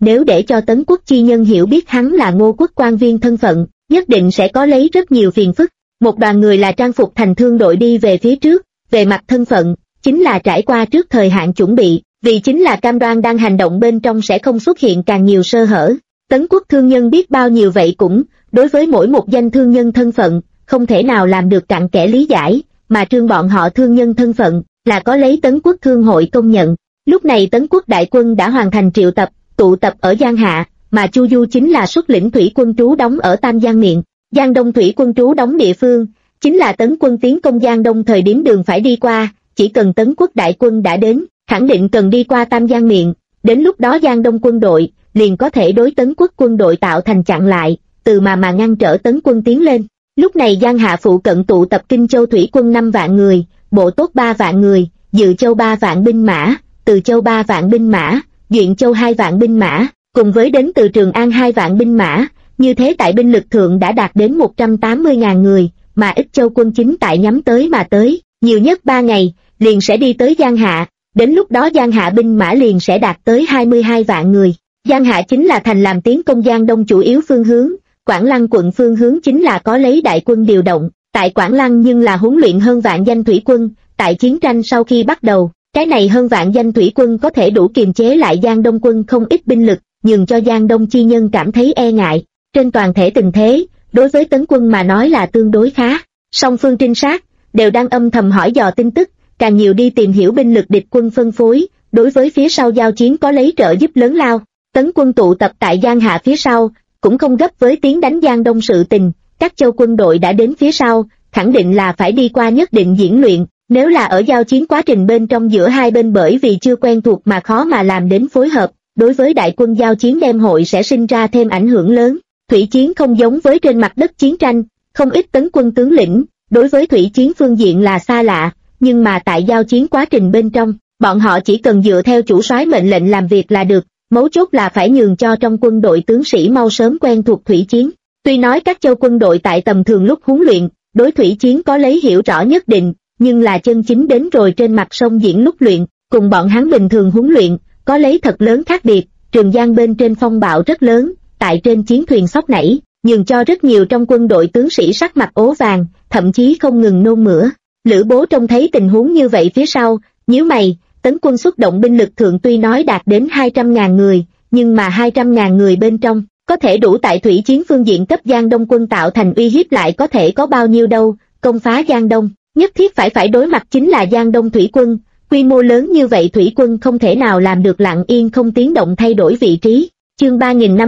S1: nếu để cho Tấn Quốc chi nhân hiểu biết hắn là Ngô quốc quan viên thân phận, nhất định sẽ có lấy rất nhiều phiền phức. Một đoàn người là trang phục thành thương đội đi về phía trước, về mặt thân phận, chính là trải qua trước thời hạn chuẩn bị, vì chính là cam đoan đang hành động bên trong sẽ không xuất hiện càng nhiều sơ hở. Tấn Quốc thương nhân biết bao nhiêu vậy cũng, đối với mỗi một danh thương nhân thân phận, không thể nào làm được cặn kẽ lý giải, mà Trương bọn họ thương nhân thân phận, là có lấy Tấn Quốc thương hội công nhận. Lúc này Tấn Quốc đại quân đã hoàn thành triệu tập, tụ tập ở Giang Hạ, mà Chu Du chính là xuất lĩnh thủy quân trú đóng ở Tam Giang Miện. Giang Đông thủy quân trú đóng địa phương, chính là Tấn quân tiến công Giang Đông thời điểm đường phải đi qua, chỉ cần Tấn Quốc đại quân đã đến, khẳng định cần đi qua Tam Giang Miện, đến lúc đó Giang Đông quân đội, liền có thể đối Tấn Quốc quân đội tạo thành chặn lại, từ mà ngăn trở Tấn quân tiến lên. Lúc này Giang Hạ phụ cận tụ tập Kinh Châu thủy quân 5 vạn người, Bộ Tốt 3 vạn người, Dự Châu 3 vạn binh mã, Từ Châu 3 vạn binh mã, Duyện Châu 2 vạn binh mã, cùng với đến từ Trường An 2 vạn binh mã, như thế tại binh lực thượng đã đạt đến 180.000 người, mà Ích Châu quân chính tại nhắm tới mà tới, nhiều nhất 3 ngày, liền sẽ đi tới Giang Hạ, đến lúc đó Giang Hạ binh mã liền sẽ đạt tới 22 vạn người. Giang Hạ chính là thành làm tiến công Giang Đông chủ yếu phương hướng, Quảng Lăng quận phương hướng chính là có lấy đại quân điều động, tại Quảng Lăng nhưng là huấn luyện hơn vạn danh thủy quân, tại chiến tranh sau khi bắt đầu, cái này hơn vạn danh thủy quân có thể đủ kiềm chế lại Giang Đông quân không ít binh lực, nhường cho Giang Đông chi nhân cảm thấy e ngại. Trên toàn thể tình thế, đối với Tấn quân mà nói là tương đối khá. Song phương trinh sát đều đang âm thầm hỏi dò tin tức, càng nhiều đi tìm hiểu binh lực địch quân phân phối, đối với phía sau giao chiến có lấy trợ giúp lớn lao. Tấn quân tụ tập tại Giang Hạ phía sau, cũng không gấp với tiến đánh Giang Đông sự tình, các châu quân đội đã đến phía sau, khẳng định là phải đi qua nhất định diễn luyện, nếu là ở giao chiến quá trình bên trong giữa hai bên bởi vì chưa quen thuộc mà khó mà làm đến phối hợp, đối với đại quân giao chiến đêm hội sẽ sinh ra thêm ảnh hưởng lớn. Thủy chiến không giống với trên mặt đất chiến tranh, không ít Tấn quân tướng lĩnh, đối với thủy chiến phương diện là xa lạ, nhưng mà tại giao chiến quá trình bên trong, bọn họ chỉ cần dựa theo chủ soái mệnh lệnh làm việc là được, mấu chốt là phải nhường cho trong quân đội tướng sĩ mau sớm quen thuộc thủy chiến. Tuy nói các châu quân đội tại tầm thường lúc huấn luyện, đối thủy chiến có lấy hiểu rõ nhất định, nhưng là chân chính đến rồi trên mặt sông diễn lúc luyện, cùng bọn hắn bình thường huấn luyện, có lấy thật lớn khác biệt. Trường Giang bên trên phong bạo rất lớn, tại trên chiến thuyền sóc nảy, nhường cho rất nhiều trong quân đội tướng sĩ sắc mặt ố vàng, thậm chí không ngừng nôn mửa. Lữ Bố trông thấy tình huống như vậy phía sau, nhíu mày. Tấn quân xuất động binh lực thượng tuy nói đạt đến 200.000 người, nhưng mà 200.000 người bên trong, có thể đủ tại thủy chiến phương diện cấp Giang Đông quân tạo thành uy hiếp lại có thể có bao nhiêu đâu. Công phá Giang Đông, nhất thiết phải đối mặt chính là Giang Đông thủy quân, quy mô lớn như vậy thủy quân không thể nào làm được lặng yên không tiếng động thay đổi vị trí. Chương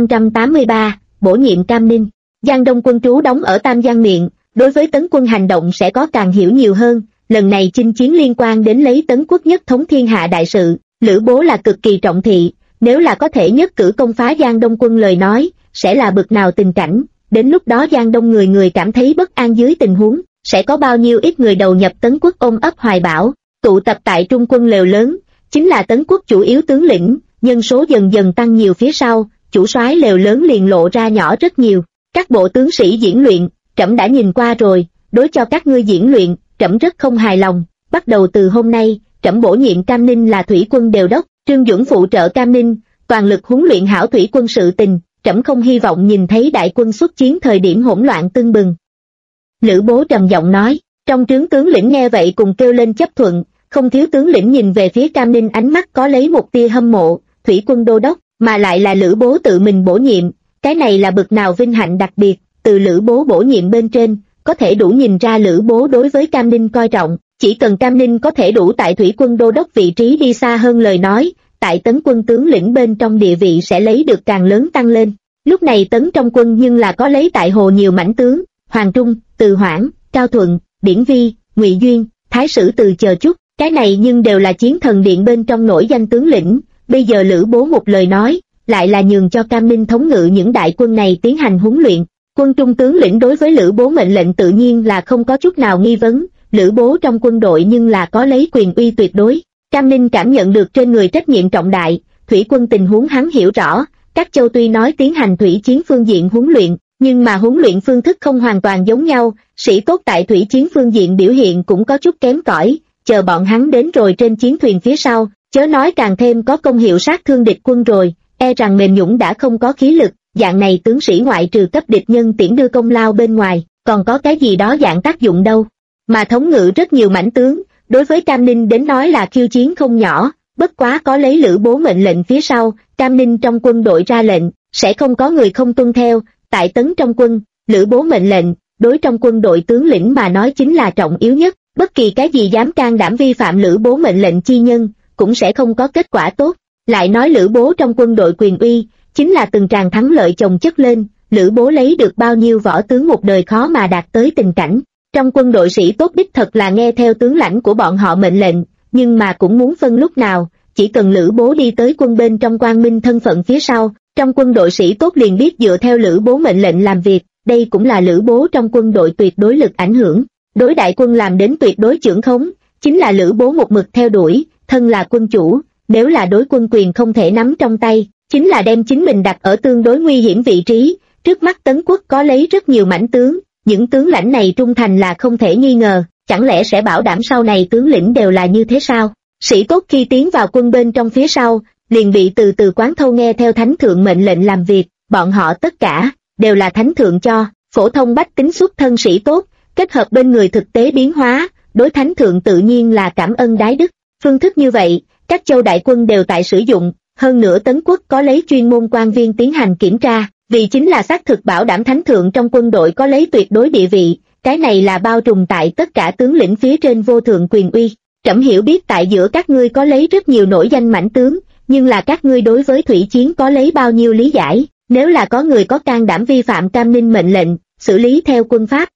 S1: 3583, bổ nhiệm Cam Ninh. Giang Đông quân trú đóng ở Tam Giang Miện, đối với Tấn quân hành động sẽ có càng hiểu nhiều hơn. Lần này chinh chiến liên quan đến lấy Tấn quốc nhất thống thiên hạ đại sự, Lữ Bố là cực kỳ trọng thị, nếu là có thể nhất cử công phá Giang Đông quân lời nói, sẽ là bực nào tình cảnh, đến lúc đó Giang Đông người người cảm thấy bất an dưới tình huống, sẽ có bao nhiêu ít người đầu nhập Tấn quốc ôm ấp hoài bão, tụ tập tại trung quân lều lớn, chính là Tấn quốc chủ yếu tướng lĩnh, nhân số dần dần tăng nhiều phía sau, chủ soái lều lớn liền lộ ra nhỏ rất nhiều, các bộ tướng sĩ diễn luyện, trẫm đã nhìn qua rồi, đối cho các ngươi diễn luyện, trẫm rất không hài lòng, bắt đầu từ hôm nay, trẫm bổ nhiệm Cam Ninh là thủy quân đều đốc, Trương Duẩn phụ trợ Cam Ninh, toàn lực huấn luyện hảo thủy quân sự tình, trẫm không hy vọng nhìn thấy đại quân xuất chiến thời điểm hỗn loạn tưng bừng. Lữ Bố trầm giọng nói, trong trướng tướng lĩnh nghe vậy cùng kêu lên chấp thuận, không thiếu tướng lĩnh nhìn về phía Cam Ninh ánh mắt có lấy một tia hâm mộ, thủy quân đô đốc, mà lại là Lữ Bố tự mình bổ nhiệm, cái này là bực nào vinh hạnh đặc biệt, từ Lữ Bố bổ nhiệm bên trên, có thể đủ nhìn ra Lữ Bố đối với Cam Ninh coi trọng, chỉ cần Cam Ninh có thể đủ tại thủy quân đô đốc vị trí đi xa hơn lời nói, tại Tấn quân tướng lĩnh bên trong địa vị sẽ lấy được càng lớn tăng lên. Lúc này Tấn trong quân nhưng là có lấy tại Hồ nhiều mãnh tướng, Hoàng Trung, Từ Hoảng, Cao Thuận, Điển Vi, Ngụy Duyên, Thái Sử Từ chờ chút, cái này nhưng đều là chiến thần điện bên trong nổi danh tướng lĩnh, bây giờ Lữ Bố một lời nói, lại là nhường cho Cam Ninh thống ngự những đại quân này tiến hành huấn luyện. Quân trung tướng lĩnh đối với Lữ Bố mệnh lệnh tự nhiên là không có chút nào nghi vấn, Lữ Bố trong quân đội nhưng là có lấy quyền uy tuyệt đối. Cam Ninh cảm nhận được trên người trách nhiệm trọng đại, thủy quân tình huống hắn hiểu rõ, các châu tuy nói tiến hành thủy chiến phương diện huấn luyện, nhưng mà huấn luyện phương thức không hoàn toàn giống nhau, sĩ tốt tại thủy chiến phương diện biểu hiện cũng có chút kém cỏi, chờ bọn hắn đến rồi trên chiến thuyền phía sau, chớ nói càng thêm có công hiệu sát thương địch quân rồi, e rằng mềm nhũn đã không có khí lực, dạng này tướng sĩ ngoại trừ cấp địch nhân tiễn đưa công lao bên ngoài, còn có cái gì đó dạng tác dụng đâu. Mà thống ngự rất nhiều mãnh tướng, đối với Cam Ninh đến nói là khiêu chiến không nhỏ, bất quá có lấy Lữ Bố mệnh lệnh phía sau, Cam Ninh trong quân đội ra lệnh, sẽ không có người không tuân theo, tại tấn trong quân, Lữ Bố mệnh lệnh, đối trong quân đội tướng lĩnh mà nói chính là trọng yếu nhất, bất kỳ cái gì dám can đảm vi phạm Lữ Bố mệnh lệnh chi nhân, cũng sẽ không có kết quả tốt. Lại nói Lữ Bố trong quân đội quyền uy, chính là từng tràng thắng lợi chồng chất lên, Lữ Bố lấy được bao nhiêu võ tướng một đời khó mà đạt tới tình cảnh. Trong quân đội sĩ tốt đích thật là nghe theo tướng lãnh của bọn họ mệnh lệnh, nhưng mà cũng muốn phân lúc nào, chỉ cần Lữ Bố đi tới quân bên trong quang minh thân phận phía sau, trong quân đội sĩ tốt liền biết dựa theo Lữ Bố mệnh lệnh làm việc, đây cũng là Lữ Bố trong quân đội tuyệt đối lực ảnh hưởng, đối đại quân làm đến tuyệt đối chưởng khống, chính là Lữ Bố một mực theo đuổi, thân là quân chủ, nếu là đối quân quyền không thể nắm trong tay, chính là đem chính mình đặt ở tương đối nguy hiểm vị trí, trước mắt Tấn Quốc có lấy rất nhiều mãnh tướng, những tướng lãnh này trung thành là không thể nghi ngờ, chẳng lẽ sẽ bảo đảm sau này tướng lĩnh đều là như thế sao? Sĩ tốt khi tiến vào quân bên trong phía sau, liền bị từ từ quán thâu nghe theo thánh thượng mệnh lệnh làm việc, bọn họ tất cả đều là thánh thượng cho, phổ thông bách tính xuất thân sĩ tốt, kết hợp bên người thực tế biến hóa, đối thánh thượng tự nhiên là cảm ơn đái đức. Phương thức như vậy, các châu đại quân đều tại sử dụng, hơn nữa Tấn Quốc có lấy chuyên môn quan viên tiến hành kiểm tra, vì chính là xác thực bảo đảm thánh thượng trong quân đội có lấy tuyệt đối địa vị, cái này là bao trùm tại tất cả tướng lĩnh phía trên vô thượng quyền uy. Trẫm hiểu biết tại giữa các ngươi có lấy rất nhiều nổi danh mãnh tướng, nhưng là các ngươi đối với thủy chiến có lấy bao nhiêu lý giải, nếu là có người có can đảm vi phạm Cam Ninh mệnh lệnh, xử lý theo quân pháp.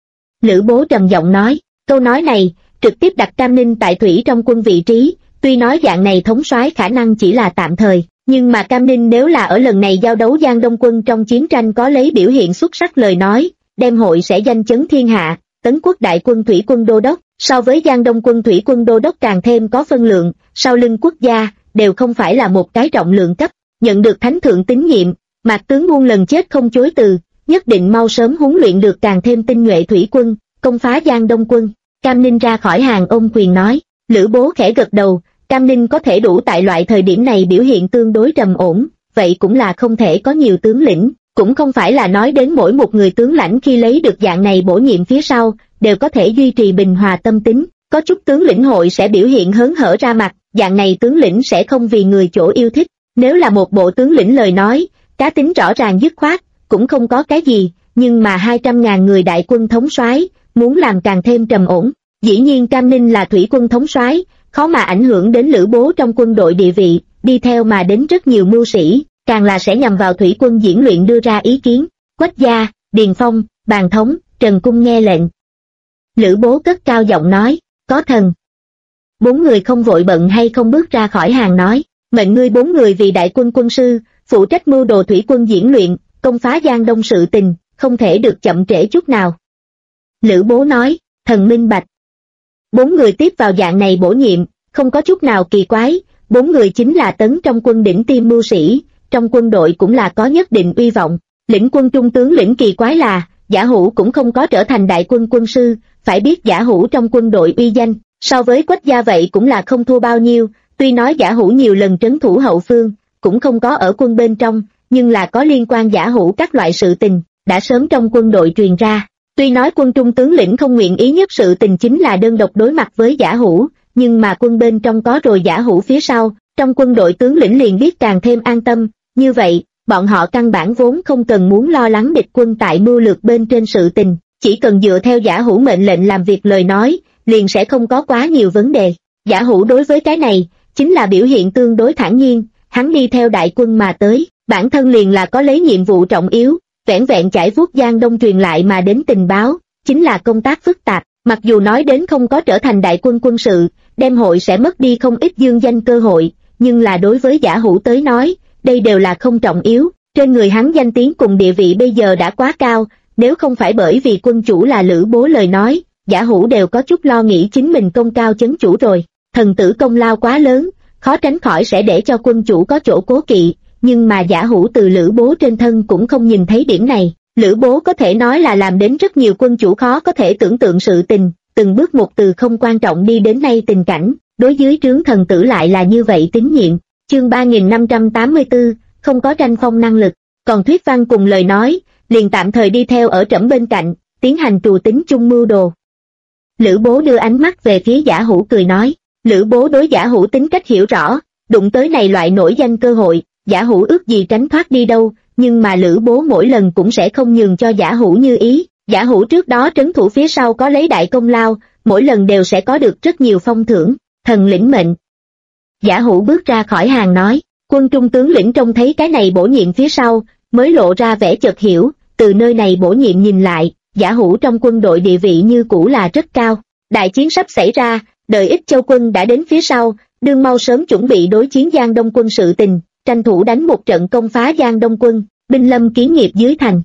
S1: Lữ Bố trầm giọng nói, câu nói này, trực tiếp đặt Cam Ninh tại thủy trong quân vị trí, tuy nói dạng này thống soái khả năng chỉ là tạm thời, nhưng mà Cam Ninh nếu là ở lần này giao đấu Giang Đông quân trong chiến tranh có lấy biểu hiện xuất sắc lời nói, đem hội sẽ danh chấn thiên hạ, Tấn Quốc đại quân thủy quân đô đốc, so với Giang Đông quân thủy quân đô đốc càng thêm có phân lượng, sau lưng quốc gia, đều không phải là một cái trọng lượng cấp, nhận được thánh thượng tín nhiệm, Mạc tướng muôn lần chết không chối từ, nhất định mau sớm huấn luyện được càng thêm tinh nhuệ thủy quân, công phá Giang Đông quân. Cam Ninh ra khỏi hàng ôm quyền nói, Lữ Bố khẽ gật đầu, Cam Ninh có thể đủ tại loại thời điểm này biểu hiện tương đối trầm ổn, vậy cũng là không thể có nhiều tướng lĩnh, cũng không phải là nói đến mỗi một người tướng lãnh khi lấy được dạng này bổ nhiệm phía sau, đều có thể duy trì bình hòa tâm tính, có chút tướng lĩnh hội sẽ biểu hiện hớn hở ra mặt, dạng này tướng lĩnh sẽ không vì người chỗ yêu thích, nếu là một bộ tướng lĩnh lời nói, cá tính rõ ràng dứt khoát, cũng không có cái gì, nhưng mà 200.000 người đại quân thống soái muốn làm càng thêm trầm ổn, dĩ nhiên Cam Ninh là thủy quân thống soái khó mà ảnh hưởng đến Lữ Bố trong quân đội địa vị, đi theo mà đến rất nhiều mưu sĩ, càng là sẽ nhằm vào thủy quân diễn luyện đưa ra ý kiến. Quách Gia, Điền Phong, Bàn Thống, Trần Cung nghe lệnh. Lữ Bố cất cao giọng nói, có thần. 4 người không vội bận hay không bước ra khỏi hàng nói, mệnh ngươi 4 người vì đại quân quân sư, phụ trách mưu đồ thủy quân diễn luyện, công phá Giang Đông sự tình, không thể được chậm trễ chút nào. Lữ Bố nói, thần minh bạch. 4 người tiếp vào dạng này bổ nhiệm, không có chút nào kỳ quái, 4 người chính là tấn trong quân đỉnh tiêm mưu sĩ, trong quân đội cũng là có nhất định uy vọng. Lĩnh quân trung tướng lĩnh kỳ quái là, Giả Hữu cũng không có trở thành đại quân quân sư, phải biết Giả Hữu trong quân đội uy danh, so với Quách Gia vậy cũng là không thua bao nhiêu, tuy nói Giả Hữu nhiều lần trấn thủ hậu phương, cũng không có ở quân bên trong, nhưng là có liên quan Giả Hữu các loại sự tình, đã sớm trong quân đội truyền ra. Tuy nói quân trung tướng lĩnh không nguyện ý nhất sự tình chính là đơn độc đối mặt với Giả Hữu, nhưng mà quân bên trong có rồi Giả Hữu phía sau, trong quân đội tướng lĩnh liền biết càng thêm an tâm, như vậy, bọn họ căn bản vốn không cần muốn lo lắng địch quân tại mưu lược bên trên sự tình, chỉ cần dựa theo Giả Hữu mệnh lệnh làm việc lời nói, liền sẽ không có quá nhiều vấn đề. Giả Hữu đối với cái này, chính là biểu hiện tương đối thản nhiên, hắn đi theo đại quân mà tới, bản thân liền là có lấy nhiệm vụ trọng yếu, vẻn vẹn chải vuốt Giang Đông truyền lại mà đến tình báo, chính là công tác phức tạp, mặc dù nói đến không có trở thành đại quân quân sự, đem hội sẽ mất đi không ít dương danh cơ hội, nhưng là đối với Giả Hữu tới nói, đây đều là không trọng yếu, trên người hắn danh tiếng cùng địa vị bây giờ đã quá cao, nếu không phải bởi vì quân chủ là Lữ Bố lời nói, Giả Hữu đều có chút lo nghĩ chính mình công cao chấn chủ rồi, thần tử công lao quá lớn, khó tránh khỏi sẽ để cho quân chủ có chỗ cố kỵ, nhưng mà Giả Hữu từ Lữ Bố trên thân cũng không nhìn thấy điểm này, Lữ Bố có thể nói là làm đến rất nhiều quân chủ khó có thể tưởng tượng sự tình, từng bước một từ không quan trọng đi đến nay tình cảnh, đối dưới trướng thần tử lại là như vậy tín nhiệm. Chương 3584, không có tranh phong năng lực, còn thuyết văn cùng lời nói, liền tạm thời đi theo ở trẫm bên cạnh, tiến hành trù tính chung mưu đồ. Lữ Bố đưa ánh mắt về phía Giả Hữu cười nói, Lữ Bố đối Giả Hữu tính cách hiểu rõ, đụng tới này loại nổi danh cơ hội, Giả Hữu ước gì tránh thoát đi đâu, nhưng mà Lữ Bố mỗi lần cũng sẽ không nhường cho Giả Hữu như ý. Giả Hữu trước đó trấn thủ phía sau có lấy đại công lao, mỗi lần đều sẽ có được rất nhiều phong thưởng, thần lĩnh mệnh. Giả Hữu bước ra khỏi hàng nói, quân trung tướng lĩnh trông thấy cái này bổ nhiệm phía sau, mới lộ ra vẻ chợt hiểu, từ nơi này bổ nhiệm nhìn lại, Giả Hữu trong quân đội địa vị như cũ là rất cao. Đại chiến sắp xảy ra, đợi Ích Châu quân đã đến phía sau, đương mau sớm chuẩn bị đối chiến Giang Đông quân sự tình, tranh thủ đánh một trận công phá Giang Đông quân, binh lâm kiến nghiệp dưới thành.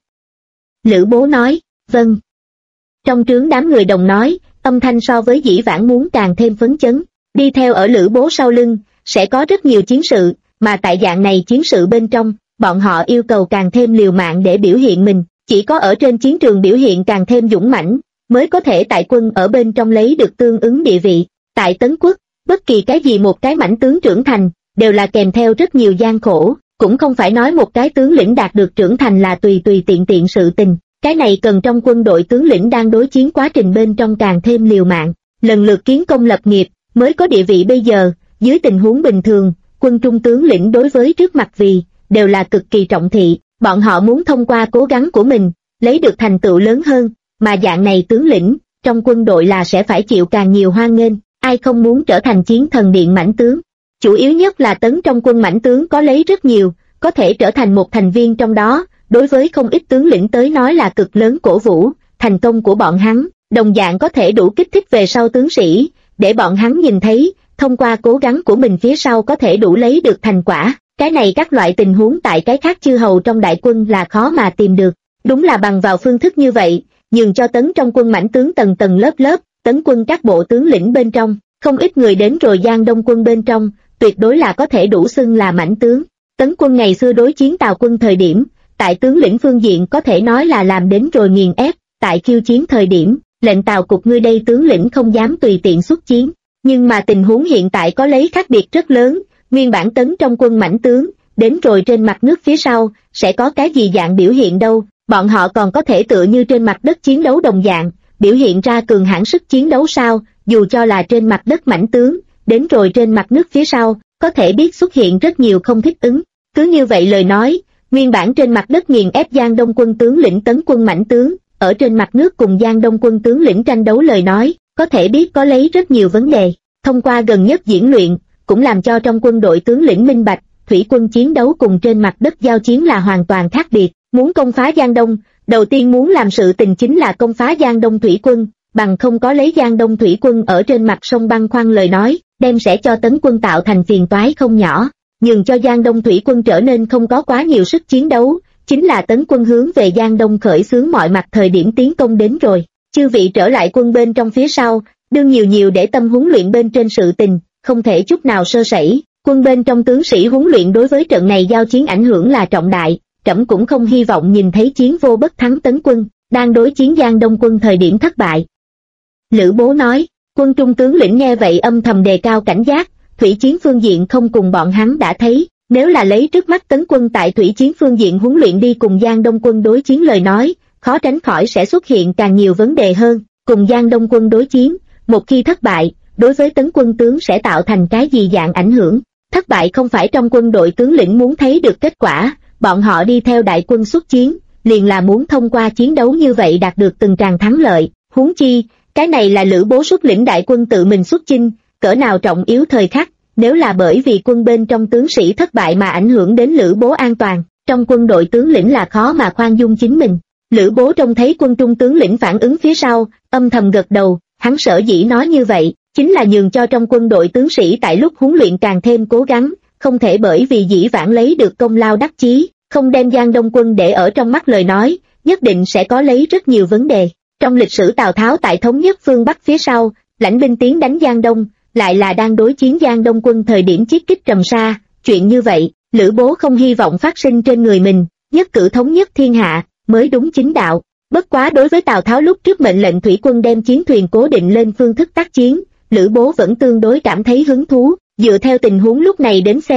S1: Lữ Bố nói, vâng. Trong trướng đám người đồng nói, âm thanh so với dĩ vãng muốn càng thêm phấn chấn, đi theo ở Lữ Bố sau lưng, sẽ có rất nhiều chiến sự, mà tại dạng này chiến sự bên trong, bọn họ yêu cầu càng thêm liều mạng để biểu hiện mình, chỉ có ở trên chiến trường biểu hiện càng thêm dũng mãnh, mới có thể tại quân ở bên trong lấy được tương ứng địa vị. Tại Tấn Quốc, bất kỳ cái gì một cái mãnh tướng trưởng thành, đều là kèm theo rất nhiều gian khổ, cũng không phải nói một cái tướng lĩnh đạt được trưởng thành là tùy tùy tiện tiện sự tình, cái này cần trong quân đội tướng lĩnh đang đối chiến quá trình bên trong càng thêm liều mạng, lần lượt kiến công lập nghiệp, mới có địa vị bây giờ. Dưới tình huống bình thường, quân trung tướng lĩnh đối với trước mặt vì, đều là cực kỳ trọng thị, bọn họ muốn thông qua cố gắng của mình, lấy được thành tựu lớn hơn, mà dạng này tướng lĩnh, trong quân đội là sẽ phải chịu càng nhiều hoan nghênh, ai không muốn trở thành chiến thần điện mãnh tướng. Chủ yếu nhất là Tấn trong quân mãnh tướng có lấy rất nhiều, có thể trở thành một thành viên trong đó, đối với không ít tướng lĩnh tới nói là cực lớn cổ vũ, thành công của bọn hắn, đồng dạng có thể đủ kích thích về sau tướng sĩ, để bọn hắn nhìn thấy, thông qua cố gắng của mình phía sau có thể đủ lấy được thành quả. Cái này các loại tình huống tại cái khác chư hầu trong đại quân là khó mà tìm được, đúng là bằng vào phương thức như vậy, nhường cho Tấn trong quân mãnh tướng tầng tầng lớp lớp, Tấn quân các bộ tướng lĩnh bên trong, không ít người đến rồi Giang Đông quân bên trong, tuyệt đối là có thể đủ xưng là mãnh tướng. Tấn quân ngày xưa đối chiến Tào quân thời điểm, tại tướng lĩnh phương diện có thể nói là làm đến rồi nghiền ép, tại khiêu chiến thời điểm, lệnh Tào cục ngươi đây tướng lĩnh không dám tùy tiện xuất chiến, nhưng mà tình huống hiện tại có lấy khác biệt rất lớn, nguyên bản Tấn trong quân mãnh tướng, đến rồi trên mặt nước phía sau, sẽ có cái gì dạng biểu hiện đâu, bọn họ còn có thể tựa như trên mặt đất chiến đấu đồng dạng, biểu hiện ra cường hãn sức chiến đấu sao, dù cho là trên mặt đất mãnh tướng, đến rồi trên mặt nước phía sau, có thể biết xuất hiện rất nhiều không thích ứng. Cứ như vậy lời nói, nguyên bản trên mặt đất nghiền ép Giang Đông quân tướng lĩnh Tấn quân mãnh tướng, ở trên mặt nước cùng Giang Đông quân tướng lĩnh tranh đấu lời nói, có thể biết có lấy rất nhiều vấn đề. Thông qua gần nhất diễn luyện, cũng làm cho trong quân đội tướng lĩnh minh bạch, thủy quân chiến đấu cùng trên mặt đất giao chiến là hoàn toàn khác biệt. Muốn công phá Giang Đông, đầu tiên muốn làm sự tình chính là công phá Giang Đông thủy quân, bằng không có lấy Giang Đông thủy quân ở trên mặt sông băng khoăn lời nói, đem sẽ cho Tấn quân tạo thành phiền toái không nhỏ, nhường cho Giang Đông thủy quân trở nên không có quá nhiều sức chiến đấu, chính là Tấn quân hướng về Giang Đông khởi xướng mọi mặt thời điểm tiến công đến rồi. Chư vị trở lại quân bên trong phía sau, đương nhiều để tâm huấn luyện bên trên sự tình, không thể chút nào sơ sẩy. Quân bên trong tướng sĩ huấn luyện đối với trận này giao chiến ảnh hưởng là trọng đại, trẫm cũng không hy vọng nhìn thấy chiến vô bất thắng Tấn quân, đang đối chiến Giang Đông quân thời điểm thất bại. Lữ Bố nói, quân trung tướng lĩnh nghe vậy âm thầm đề cao cảnh giác, thủy chiến phương diện không cùng bọn hắn đã thấy, nếu là lấy trước mắt Tấn quân tại thủy chiến phương diện huấn luyện đi cùng Giang Đông quân đối chiến lời nói, khó tránh khỏi sẽ xuất hiện càng nhiều vấn đề hơn, cùng Giang Đông quân đối chiến, một khi thất bại, đối với Tấn quân tướng sẽ tạo thành cái gì dạng ảnh hưởng. Thất bại không phải trong quân đội tướng lĩnh muốn thấy được kết quả, bọn họ đi theo đại quân xuất chiến, liền là muốn thông qua chiến đấu như vậy đạt được từng tràng thắng lợi, huống chi, cái này là Lữ Bố xuất lĩnh đại quân tự mình xuất chinh, cỡ nào trọng yếu thời khắc, nếu là bởi vì quân bên trong tướng sĩ thất bại mà ảnh hưởng đến Lữ Bố an toàn, trong quân đội tướng lĩnh là khó mà khoan dung chính mình. Lữ Bố trông thấy quân trung tướng lĩnh phản ứng phía sau, âm thầm gật đầu, hắn sở dĩ nói như vậy, chính là nhường cho trong quân đội tướng sĩ tại lúc huấn luyện càng thêm cố gắng, không thể bởi vì dĩ vãng lấy được công lao đắc chí, không đem Giang Đông quân để ở trong mắt lời nói, nhất định sẽ có lấy rất nhiều vấn đề. Trong lịch sử Tào Tháo tại thống nhất phương Bắc phía sau, lãnh binh tiến đánh Giang Đông, lại là đang đối chiến Giang Đông quân thời điểm chiết kích Trầm Sa, chuyện như vậy, Lữ Bố không hy vọng phát sinh trên người mình, nhất cử thống nhất thiên hạ, mới đúng chính đạo. Bất quá đối với Tào Tháo lúc trước mệnh lệnh thủy quân đem chiến thuyền cố định lên phương thức tác chiến, Lữ Bố vẫn tương đối cảm thấy hứng thú, dựa theo tình huống lúc này đến xem,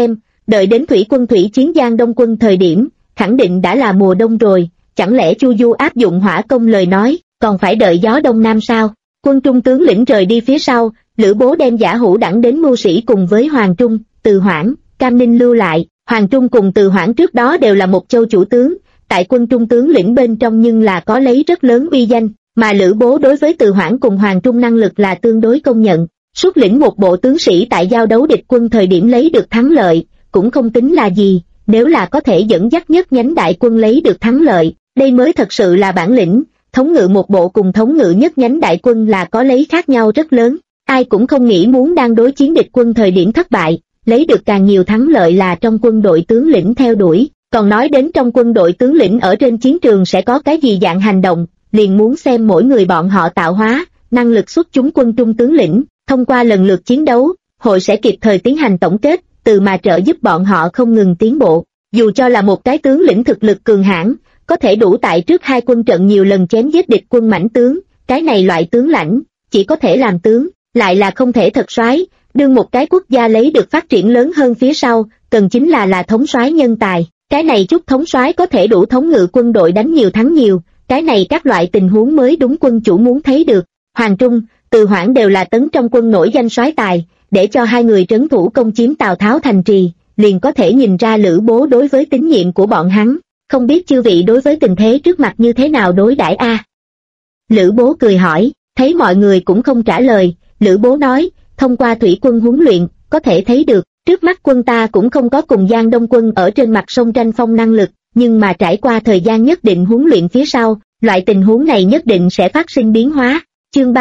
S1: đợi đến thủy quân thủy chiến Giang Đông quân thời điểm, khẳng định đã là mùa đông rồi, chẳng lẽ Chu Du áp dụng hỏa công lời nói, còn phải đợi gió đông nam sao? Quân Trung tướng lĩnh rời đi phía sau, Lữ Bố đem Giả Hữu đẳng đến mưu sĩ cùng với Hoàng Trung, Từ Hoảng, Cam Ninh lưu lại. Hoàng Trung cùng Từ Hoảng trước đó đều là một châu chủ tướng, tại quân Trung tướng lĩnh bên trong nhưng là có lấy rất lớn uy danh, mà Lữ Bố đối với Từ Hoảng cùng Hoàng Trung năng lực là tương đối công nhận. Xuất lĩnh một bộ tướng sĩ tại giao đấu địch quân thời điểm lấy được thắng lợi, cũng không tính là gì, nếu là có thể dẫn dắt nhất nhánh đại quân lấy được thắng lợi, đây mới thật sự là bản lĩnh. Thống ngự một bộ cùng thống ngự nhất nhánh đại quân là có lấy khác nhau rất lớn, ai cũng không nghĩ muốn đang đối chiến địch quân thời điểm thất bại, lấy được càng nhiều thắng lợi là trong quân đội tướng lĩnh theo đuổi, còn nói đến trong quân đội tướng lĩnh ở trên chiến trường sẽ có cái gì dạng hành động, liền muốn xem mỗi người bọn họ tạo hóa, năng lực xuất chúng quân Trung tướng lĩnh, thông qua lần lượt chiến đấu, hội sẽ kịp thời tiến hành tổng kết, từ mà trợ giúp bọn họ không ngừng tiến bộ, dù cho là một cái tướng lĩnh thực lực cường hãn, có thể đủ tại trước hai quân trận nhiều lần chém giết địch quân mãnh tướng, cái này loại tướng lãnh, chỉ có thể làm tướng, lại là không thể thật soái. Đương một cái quốc gia lấy được phát triển lớn hơn phía sau, cần chính là thống soái nhân tài, cái này chút thống soái có thể đủ thống ngự quân đội đánh nhiều thắng nhiều, cái này các loại tình huống mới đúng quân chủ muốn thấy được. Hoàng Trung, Từ Hoảng đều là tấn trong quân nổi danh soái tài, để cho hai người trấn thủ công chiếm Tào Tháo thành trì, liền có thể nhìn ra Lữ Bố đối với tín nhiệm của bọn hắn. Không biết chư vị đối với tình thế trước mặt như thế nào đối đãi a? Lữ Bố cười hỏi, thấy mọi người cũng không trả lời, Lữ Bố nói, thông qua thủy quân huấn luyện, có thể thấy được, trước mắt quân ta cũng không có cùng Giang Đông quân ở trên mặt sông tranh phong năng lực, nhưng mà trải qua thời gian nhất định huấn luyện phía sau, loại tình huống này nhất định sẽ phát sinh biến hóa. Chương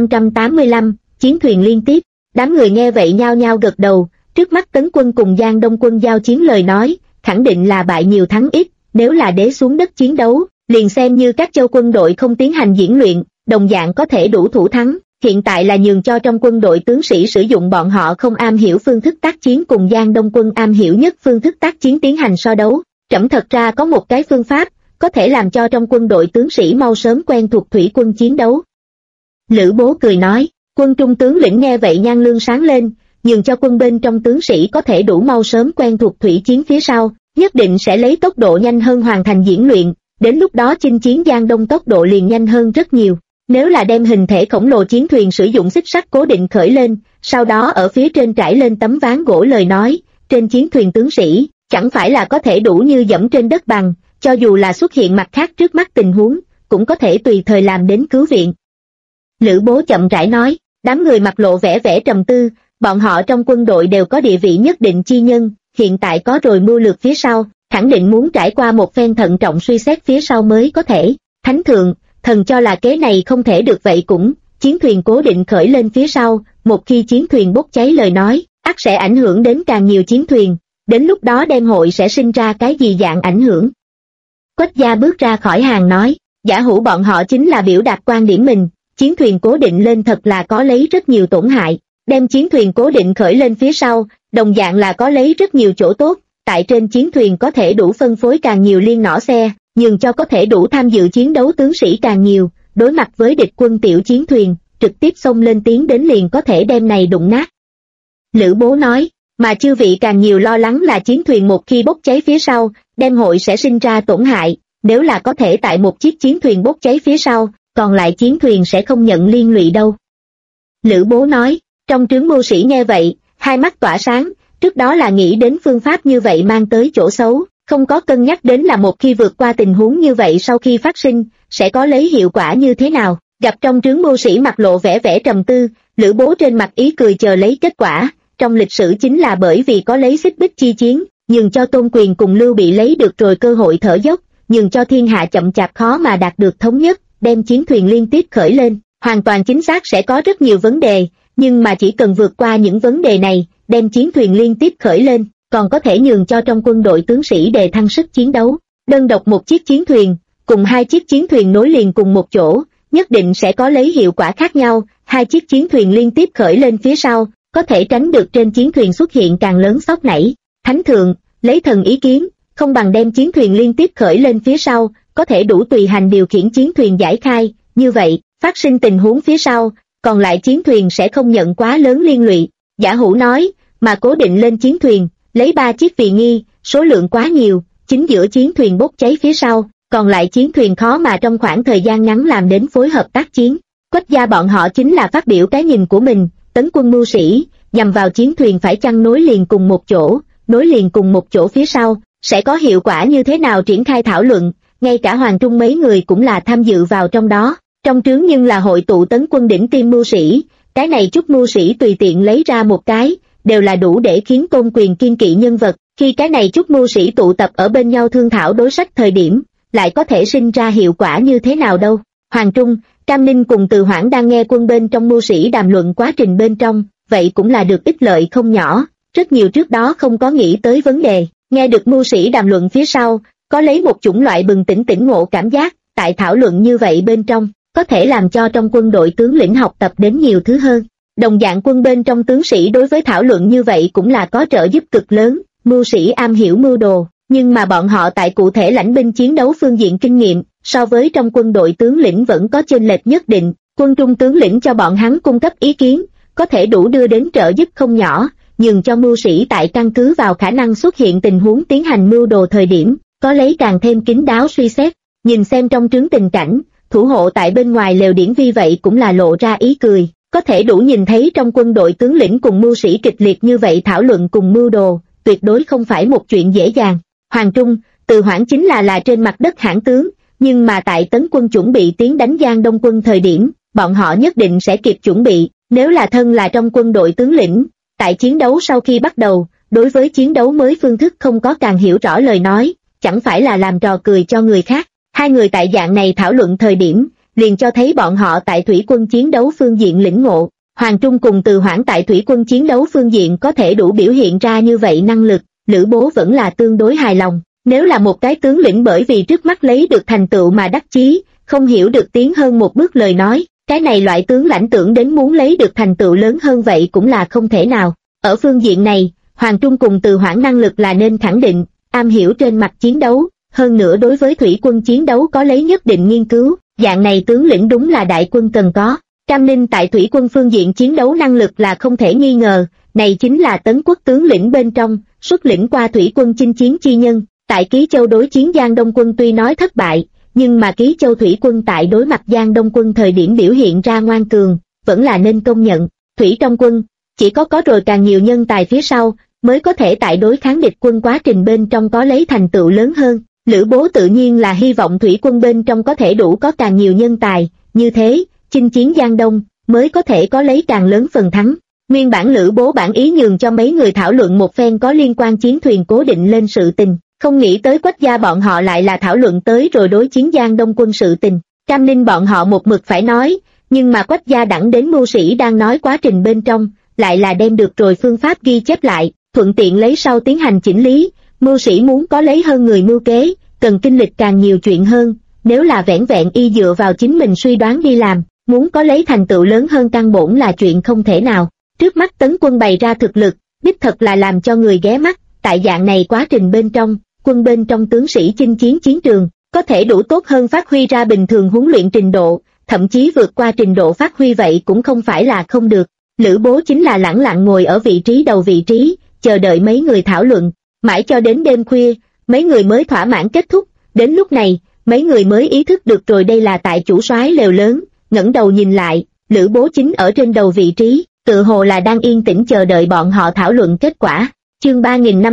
S1: 3585, chiến thuyền liên tiếp, đám người nghe vậy nhao nhao gật đầu, trước mắt Tấn quân cùng Giang Đông quân giao chiến lời nói, khẳng định là bại nhiều thắng ít. Nếu là đế xuống đất chiến đấu, liền xem như các châu quân đội không tiến hành diễn luyện, đồng dạng có thể đủ thủ thắng, hiện tại là nhường cho trong quân đội tướng sĩ sử dụng bọn họ không am hiểu phương thức tác chiến cùng Giang Đông quân am hiểu nhất phương thức tác chiến tiến hành so đấu. Trẫm thật ra có một cái phương pháp, có thể làm cho trong quân đội tướng sĩ mau sớm quen thuộc thủy quân chiến đấu. Lữ Bố cười nói, quân Trung tướng lĩnh nghe vậy nhan lương sáng lên, nhường cho quân bên trong tướng sĩ có thể đủ mau sớm quen thuộc thủy chiến phía sau, nhất định sẽ lấy tốc độ nhanh hơn hoàn thành diễn luyện, đến lúc đó chinh chiến Giang Đông tốc độ liền nhanh hơn rất nhiều. Nếu là đem hình thể khổng lồ chiến thuyền sử dụng xích sắt cố định khởi lên, sau đó ở phía trên trải lên tấm ván gỗ lời nói, trên chiến thuyền tướng sĩ, chẳng phải là có thể đủ như dẫm trên đất bằng, cho dù là xuất hiện mặt khác trước mắt tình huống, cũng có thể tùy thời làm đến cứu viện. Lữ Bố chậm rãi nói, đám người mặt lộ vẻ vẻ trầm tư, bọn họ trong quân đội đều có địa vị nhất định chi nhân, hiện tại có rồi mưu lược phía sau, khẳng định muốn trải qua một phen thận trọng suy xét phía sau mới có thể. Thánh thượng, thần cho là kế này không thể được vậy cũng, chiến thuyền cố định khởi lên phía sau, một khi chiến thuyền bốc cháy lời nói, ắt sẽ ảnh hưởng đến càng nhiều chiến thuyền, đến lúc đó đêm hội sẽ sinh ra cái gì dạng ảnh hưởng. Quách gia bước ra khỏi hàng nói, Giả Hữu bọn họ chính là biểu đạt quan điểm mình, chiến thuyền cố định lên thật là có lấy rất nhiều tổn hại, đem chiến thuyền cố định khởi lên phía sau, đồng dạng là có lấy rất nhiều chỗ tốt, tại trên chiến thuyền có thể đủ phân phối càng nhiều liên nỏ xe, nhường cho có thể đủ tham dự chiến đấu tướng sĩ càng nhiều, đối mặt với địch quân tiểu chiến thuyền, trực tiếp xông lên tiến đến liền có thể đem này đụng nát. Lữ Bố nói, mà chư vị càng nhiều lo lắng là chiến thuyền một khi bốc cháy phía sau, đem hội sẽ sinh ra tổn hại, nếu là có thể tại một chiếc chiến thuyền bốc cháy phía sau, còn lại chiến thuyền sẽ không nhận liên lụy đâu. Lữ Bố nói, trong trướng mưu sĩ nghe vậy, hai mắt tỏa sáng, trước đó là nghĩ đến phương pháp như vậy mang tới chỗ xấu, không có cân nhắc đến là một khi vượt qua tình huống như vậy sau khi phát sinh, sẽ có lấy hiệu quả như thế nào. Gặp trong trướng mưu sĩ mặt lộ vẻ vẻ trầm tư, Lữ Bố trên mặt ý cười chờ lấy kết quả, trong lịch sử chính là bởi vì có lấy xích bích chi chiến, nhường cho Tôn Quyền cùng Lưu Bị lấy được rồi cơ hội thở dốc, nhường cho thiên hạ chậm chạp khó mà đạt được thống nhất, đem chiến thuyền liên tiếp khởi lên, hoàn toàn chính xác sẽ có rất nhiều vấn đề, nhưng mà chỉ cần vượt qua những vấn đề này, đem chiến thuyền liên tiếp khởi lên, còn có thể nhường cho trong quân đội tướng sĩ đề thăng sức chiến đấu. Đơn độc một chiếc chiến thuyền, cùng hai chiếc chiến thuyền nối liền cùng một chỗ, nhất định sẽ có lấy hiệu quả khác nhau, hai chiếc chiến thuyền liên tiếp khởi lên phía sau, có thể tránh được trên chiến thuyền xuất hiện càng lớn sóc nảy. Thánh thượng, lấy thần ý kiến, không bằng đem chiến thuyền liên tiếp khởi lên phía sau, có thể đủ tùy hành điều khiển chiến thuyền giải khai, như vậy, phát sinh tình huống phía sau, còn lại chiến thuyền sẽ không nhận quá lớn liên lụy. Giả Hữu nói, mà cố định lên chiến thuyền, lấy 3 chiếc vì nghi, số lượng quá nhiều, chính giữa chiến thuyền bốc cháy phía sau, còn lại chiến thuyền khó mà trong khoảng thời gian ngắn làm đến phối hợp tác chiến. Quách gia bọn họ chính là phát biểu cái nhìn của mình, tấn quân mưu sĩ, nhằm vào chiến thuyền phải chăng nối liền cùng một chỗ phía sau, sẽ có hiệu quả như thế nào triển khai thảo luận, ngay cả Hoàng Trung mấy người cũng là tham dự vào trong đó. Trong trướng nhưng là hội tụ tấn quân đỉnh tiêm mưu sĩ, cái này chút mưu sĩ tùy tiện lấy ra một cái, đều là đủ để khiến Tôn Quyền kiên kỵ nhân vật, khi cái này chút mưu sĩ tụ tập ở bên nhau thương thảo đối sách thời điểm, lại có thể sinh ra hiệu quả như thế nào đâu. Hoàng Trung, Cam Ninh cùng Từ Hoảng đang nghe quân bên trong mưu sĩ đàm luận quá trình bên trong, vậy cũng là được ích lợi không nhỏ, rất nhiều trước đó không có nghĩ tới vấn đề, nghe được mưu sĩ đàm luận phía sau, có lấy một chủng loại bừng tỉnh tỉnh ngộ cảm giác, tại thảo luận như vậy bên trong, có thể làm cho trong quân đội tướng lĩnh học tập đến nhiều thứ hơn. Đồng dạng quân bên trong tướng sĩ đối với thảo luận như vậy cũng là có trợ giúp cực lớn, mưu sĩ am hiểu mưu đồ, nhưng mà bọn họ tại cụ thể lãnh binh chiến đấu phương diện kinh nghiệm, so với trong quân đội tướng lĩnh vẫn có chênh lệch nhất định, quân trung tướng lĩnh cho bọn hắn cung cấp ý kiến, có thể đủ đưa đến trợ giúp không nhỏ, nhường cho mưu sĩ tại căn cứ vào khả năng xuất hiện tình huống tiến hành mưu đồ thời điểm, có lấy càng thêm kín đáo suy xét, nhìn xem trong trướng tình cảnh, thủ hộ tại bên ngoài lều điển vi vậy cũng là lộ ra ý cười, có thể đủ nhìn thấy trong quân đội tướng lĩnh cùng mưu sĩ kịch liệt như vậy thảo luận cùng mưu đồ, tuyệt đối không phải một chuyện dễ dàng. Hoàng Trung, Từ Hoảng chính là trên mặt đất hãn tướng, nhưng mà tại tấn quân chuẩn bị tiến đánh Giang Đông quân thời điểm, bọn họ nhất định sẽ kịp chuẩn bị, nếu là thân là trong quân đội tướng lĩnh, tại chiến đấu sau khi bắt đầu, đối với chiến đấu mới phương thức không có càng hiểu rõ lời nói, chẳng phải là làm trò cười cho người khác. Hai người tại dạng này thảo luận thời điểm, liền cho thấy bọn họ tại thủy quân chiến đấu phương diện lĩnh ngộ. Hoàng Trung cùng Từ Hoảng tại thủy quân chiến đấu phương diện có thể đủ biểu hiện ra như vậy năng lực, Lữ Bố vẫn là tương đối hài lòng. Nếu là một cái tướng lĩnh bởi vì trước mắt lấy được thành tựu mà đắc chí, không hiểu được tiến hơn một bước lời nói, cái này loại tướng lãnh tưởng đến muốn lấy được thành tựu lớn hơn vậy cũng là không thể nào. Ở phương diện này, Hoàng Trung cùng Từ Hoảng năng lực là nên khẳng định, am hiểu trên mặt chiến đấu, hơn nữa đối với thủy quân chiến đấu có lấy nhất định nghiên cứu, dạng này tướng lĩnh đúng là đại quân cần có. Cam Ninh tại thủy quân phương diện chiến đấu năng lực là không thể nghi ngờ, này chính là Tấn Quốc tướng lĩnh bên trong, xuất lĩnh qua thủy quân chinh chiến chi nhân. Tại Ký Châu đối chiến Giang Đông quân tuy nói thất bại, nhưng mà Ký Châu thủy quân tại đối mặt Giang Đông quân thời điểm biểu hiện ra ngoan cường, vẫn là nên công nhận. Thủy trong quân, chỉ có rồi càng nhiều nhân tài phía sau, mới có thể tại đối kháng địch quân quá trình bên trong có lấy thành tựu lớn hơn. Lữ Bố tự nhiên là hy vọng thủy quân bên trong có thể đủ có càng nhiều nhân tài, như thế, chinh chiến Giang Đông, mới có thể có lấy càng lớn phần thắng. Nguyên bản Lữ Bố bản ý nhường cho mấy người thảo luận một phen có liên quan chiến thuyền cố định lên sự tình, không nghĩ tới Quách gia bọn họ lại là thảo luận tới rồi đối chiến Giang Đông quân sự tình. Cam Ninh bọn họ một mực phải nói, nhưng mà Quách gia đẳng đến mưu sĩ đang nói quá trình bên trong, lại là đem được rồi phương pháp ghi chép lại, thuận tiện lấy sau tiến hành chỉnh lý. Mưu sĩ muốn có lấy hơn người mưu kế, cần kinh lịch càng nhiều chuyện hơn, nếu là vẻn vẹn y dựa vào chính mình suy đoán đi làm, muốn có lấy thành tựu lớn hơn căn bổn là chuyện không thể nào. Trước mắt Tấn quân bày ra thực lực, đích thật là làm cho người ghé mắt, tại dạng này quá trình bên trong, quân bên trong tướng sĩ chinh chiến chiến trường, có thể đủ tốt hơn phát huy ra bình thường huấn luyện trình độ, thậm chí vượt qua trình độ phát huy vậy cũng không phải là không được. Lữ Bố chính là lẳng lặng ngồi ở vị trí đầu vị trí, chờ đợi mấy người thảo luận, mãi cho đến đêm khuya, mấy người mới thỏa mãn kết thúc, đến lúc này, mấy người mới ý thức được rồi đây là tại chủ soái lều lớn, ngẩng đầu nhìn lại, Lữ Bố chính ở trên đầu vị trí, tự hồ là đang yên tĩnh chờ đợi bọn họ thảo luận kết quả. Chương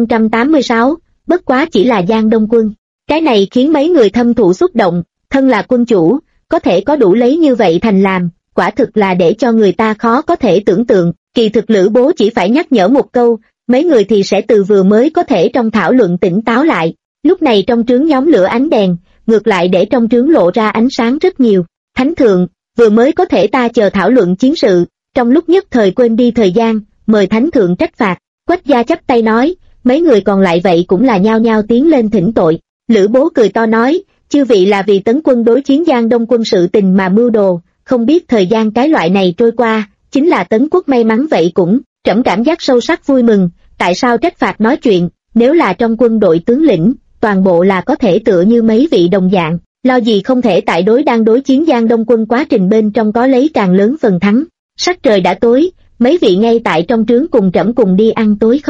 S1: 3586, bất quá chỉ là Giang Đông quân. Cái này khiến mấy người thâm thụ xúc động, thân là quân chủ, có thể có đủ lấy như vậy thành làm, quả thực là để cho người ta khó có thể tưởng tượng. Kỳ thực Lữ Bố chỉ phải nhắc nhở một câu, mấy người thì sẽ từ vừa mới có thể trong thảo luận tỉnh táo lại. Lúc này trong trướng nhóm lửa ánh đèn, ngược lại để trong trướng lộ ra ánh sáng rất nhiều. Thánh thượng, vừa mới có thể ta chờ thảo luận chiến sự, trong lúc nhất thời quên đi thời gian, mời thánh thượng trách phạt. Quách gia chắp tay nói, mấy người còn lại vậy cũng là nhao nhao tiến lên thỉnh tội. Lữ Bố cười to nói, chư vị là vì Tấn quân đối chiến Giang Đông quân sự tình mà mưu đồ, không biết thời gian cái loại này trôi qua, chính là Tấn quốc may mắn vậy cũng, trẫm cảm giác sâu sắc vui mừng, tại sao trách phạt nói chuyện, nếu là trong quân đội tướng lĩnh, toàn bộ là có thể tựa như mấy vị đồng dạng, lo gì không thể tại đang đối chiến Giang Đông quân quá trình bên trong có lấy càng lớn phần thắng. Sắc trời đã tối, mấy vị ngay tại trong trướng cùng trẫm cùng đi ăn tối không?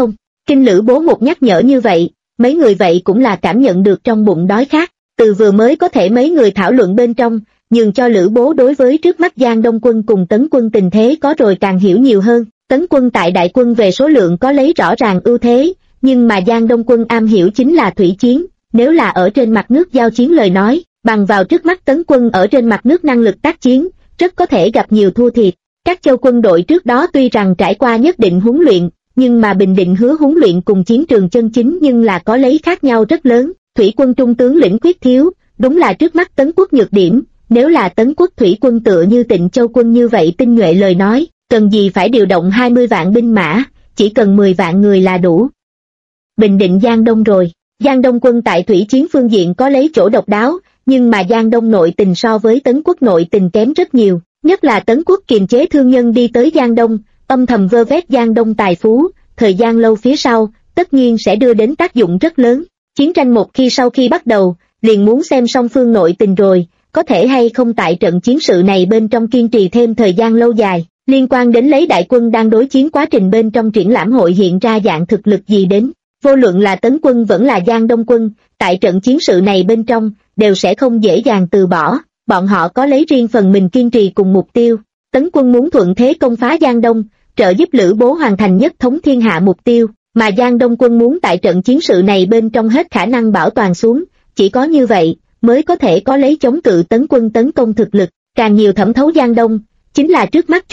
S1: Kinh Lữ Bố một nhắc nhở như vậy, mấy người vậy cũng là cảm nhận được trong bụng đói khát, từ vừa mới có thể mấy người thảo luận bên trong, nhường cho Lữ Bố đối với trước mắt Giang Đông quân cùng Tấn quân tình thế có rồi càng hiểu nhiều hơn. Tấn quân tại đại quân về số lượng có lấy rõ ràng ưu thế, nhưng mà Giang Đông quân am hiểu chính là thủy chiến, nếu là ở trên mặt nước giao chiến lời nói, bằng vào trước mắt Tấn quân ở trên mặt nước năng lực tác chiến, rất có thể gặp nhiều thua thiệt. Các châu quân đội trước đó tuy rằng trải qua nhất định huấn luyện, nhưng mà Bình Định Hứa huấn luyện cùng chiến trường chân chính nhưng là có lấy khác nhau rất lớn. Thủy quân trung tướng lĩnh khuyết thiếu, đúng là trước mắt Tấn quốc nhược điểm, nếu là Tấn quốc thủy quân tựa như Tịnh Châu quân như vậy tinh nhuệ lời nói, cần gì phải điều động 20 vạn binh mã, chỉ cần 10 vạn người là đủ. Bình định Giang Đông rồi, Giang Đông quân tại thủy chiến phương diện có lấy chỗ độc đáo, nhưng mà Giang Đông nội tình so với Tấn quốc nội tình kém rất nhiều, nhất là Tấn quốc kiềm chế thương nhân đi tới Giang Đông, âm thầm vơ vét Giang Đông tài phú, thời gian lâu phía sau, tất nhiên sẽ đưa đến tác dụng rất lớn. Chiến tranh một khi sau khi bắt đầu, liền muốn xem song phương nội tình rồi, có thể hay không tại trận chiến sự này bên trong kiên trì thêm thời gian lâu dài, liên quan đến lấy đại quân đang đối chiến quá trình bên trong triển lãm hội hiện ra dạng thực lực gì đến. Vô luận là Tấn quân vẫn là Giang Đông quân, tại trận chiến sự này bên trong, đều sẽ không dễ dàng từ bỏ, bọn họ có lấy riêng phần mình kiên trì cùng mục tiêu. Tấn quân muốn thuận thế công phá Giang Đông, trợ giúp Lữ Bố hoàn thành nhất thống thiên hạ mục tiêu, mà Giang Đông quân muốn tại trận chiến sự này bên trong hết khả năng bảo toàn xuống, chỉ có như vậy, mới có thể có lấy chống cự Tấn quân tấn công thực lực, càng nhiều thẩm thấu Giang Đông, chính là trước mắt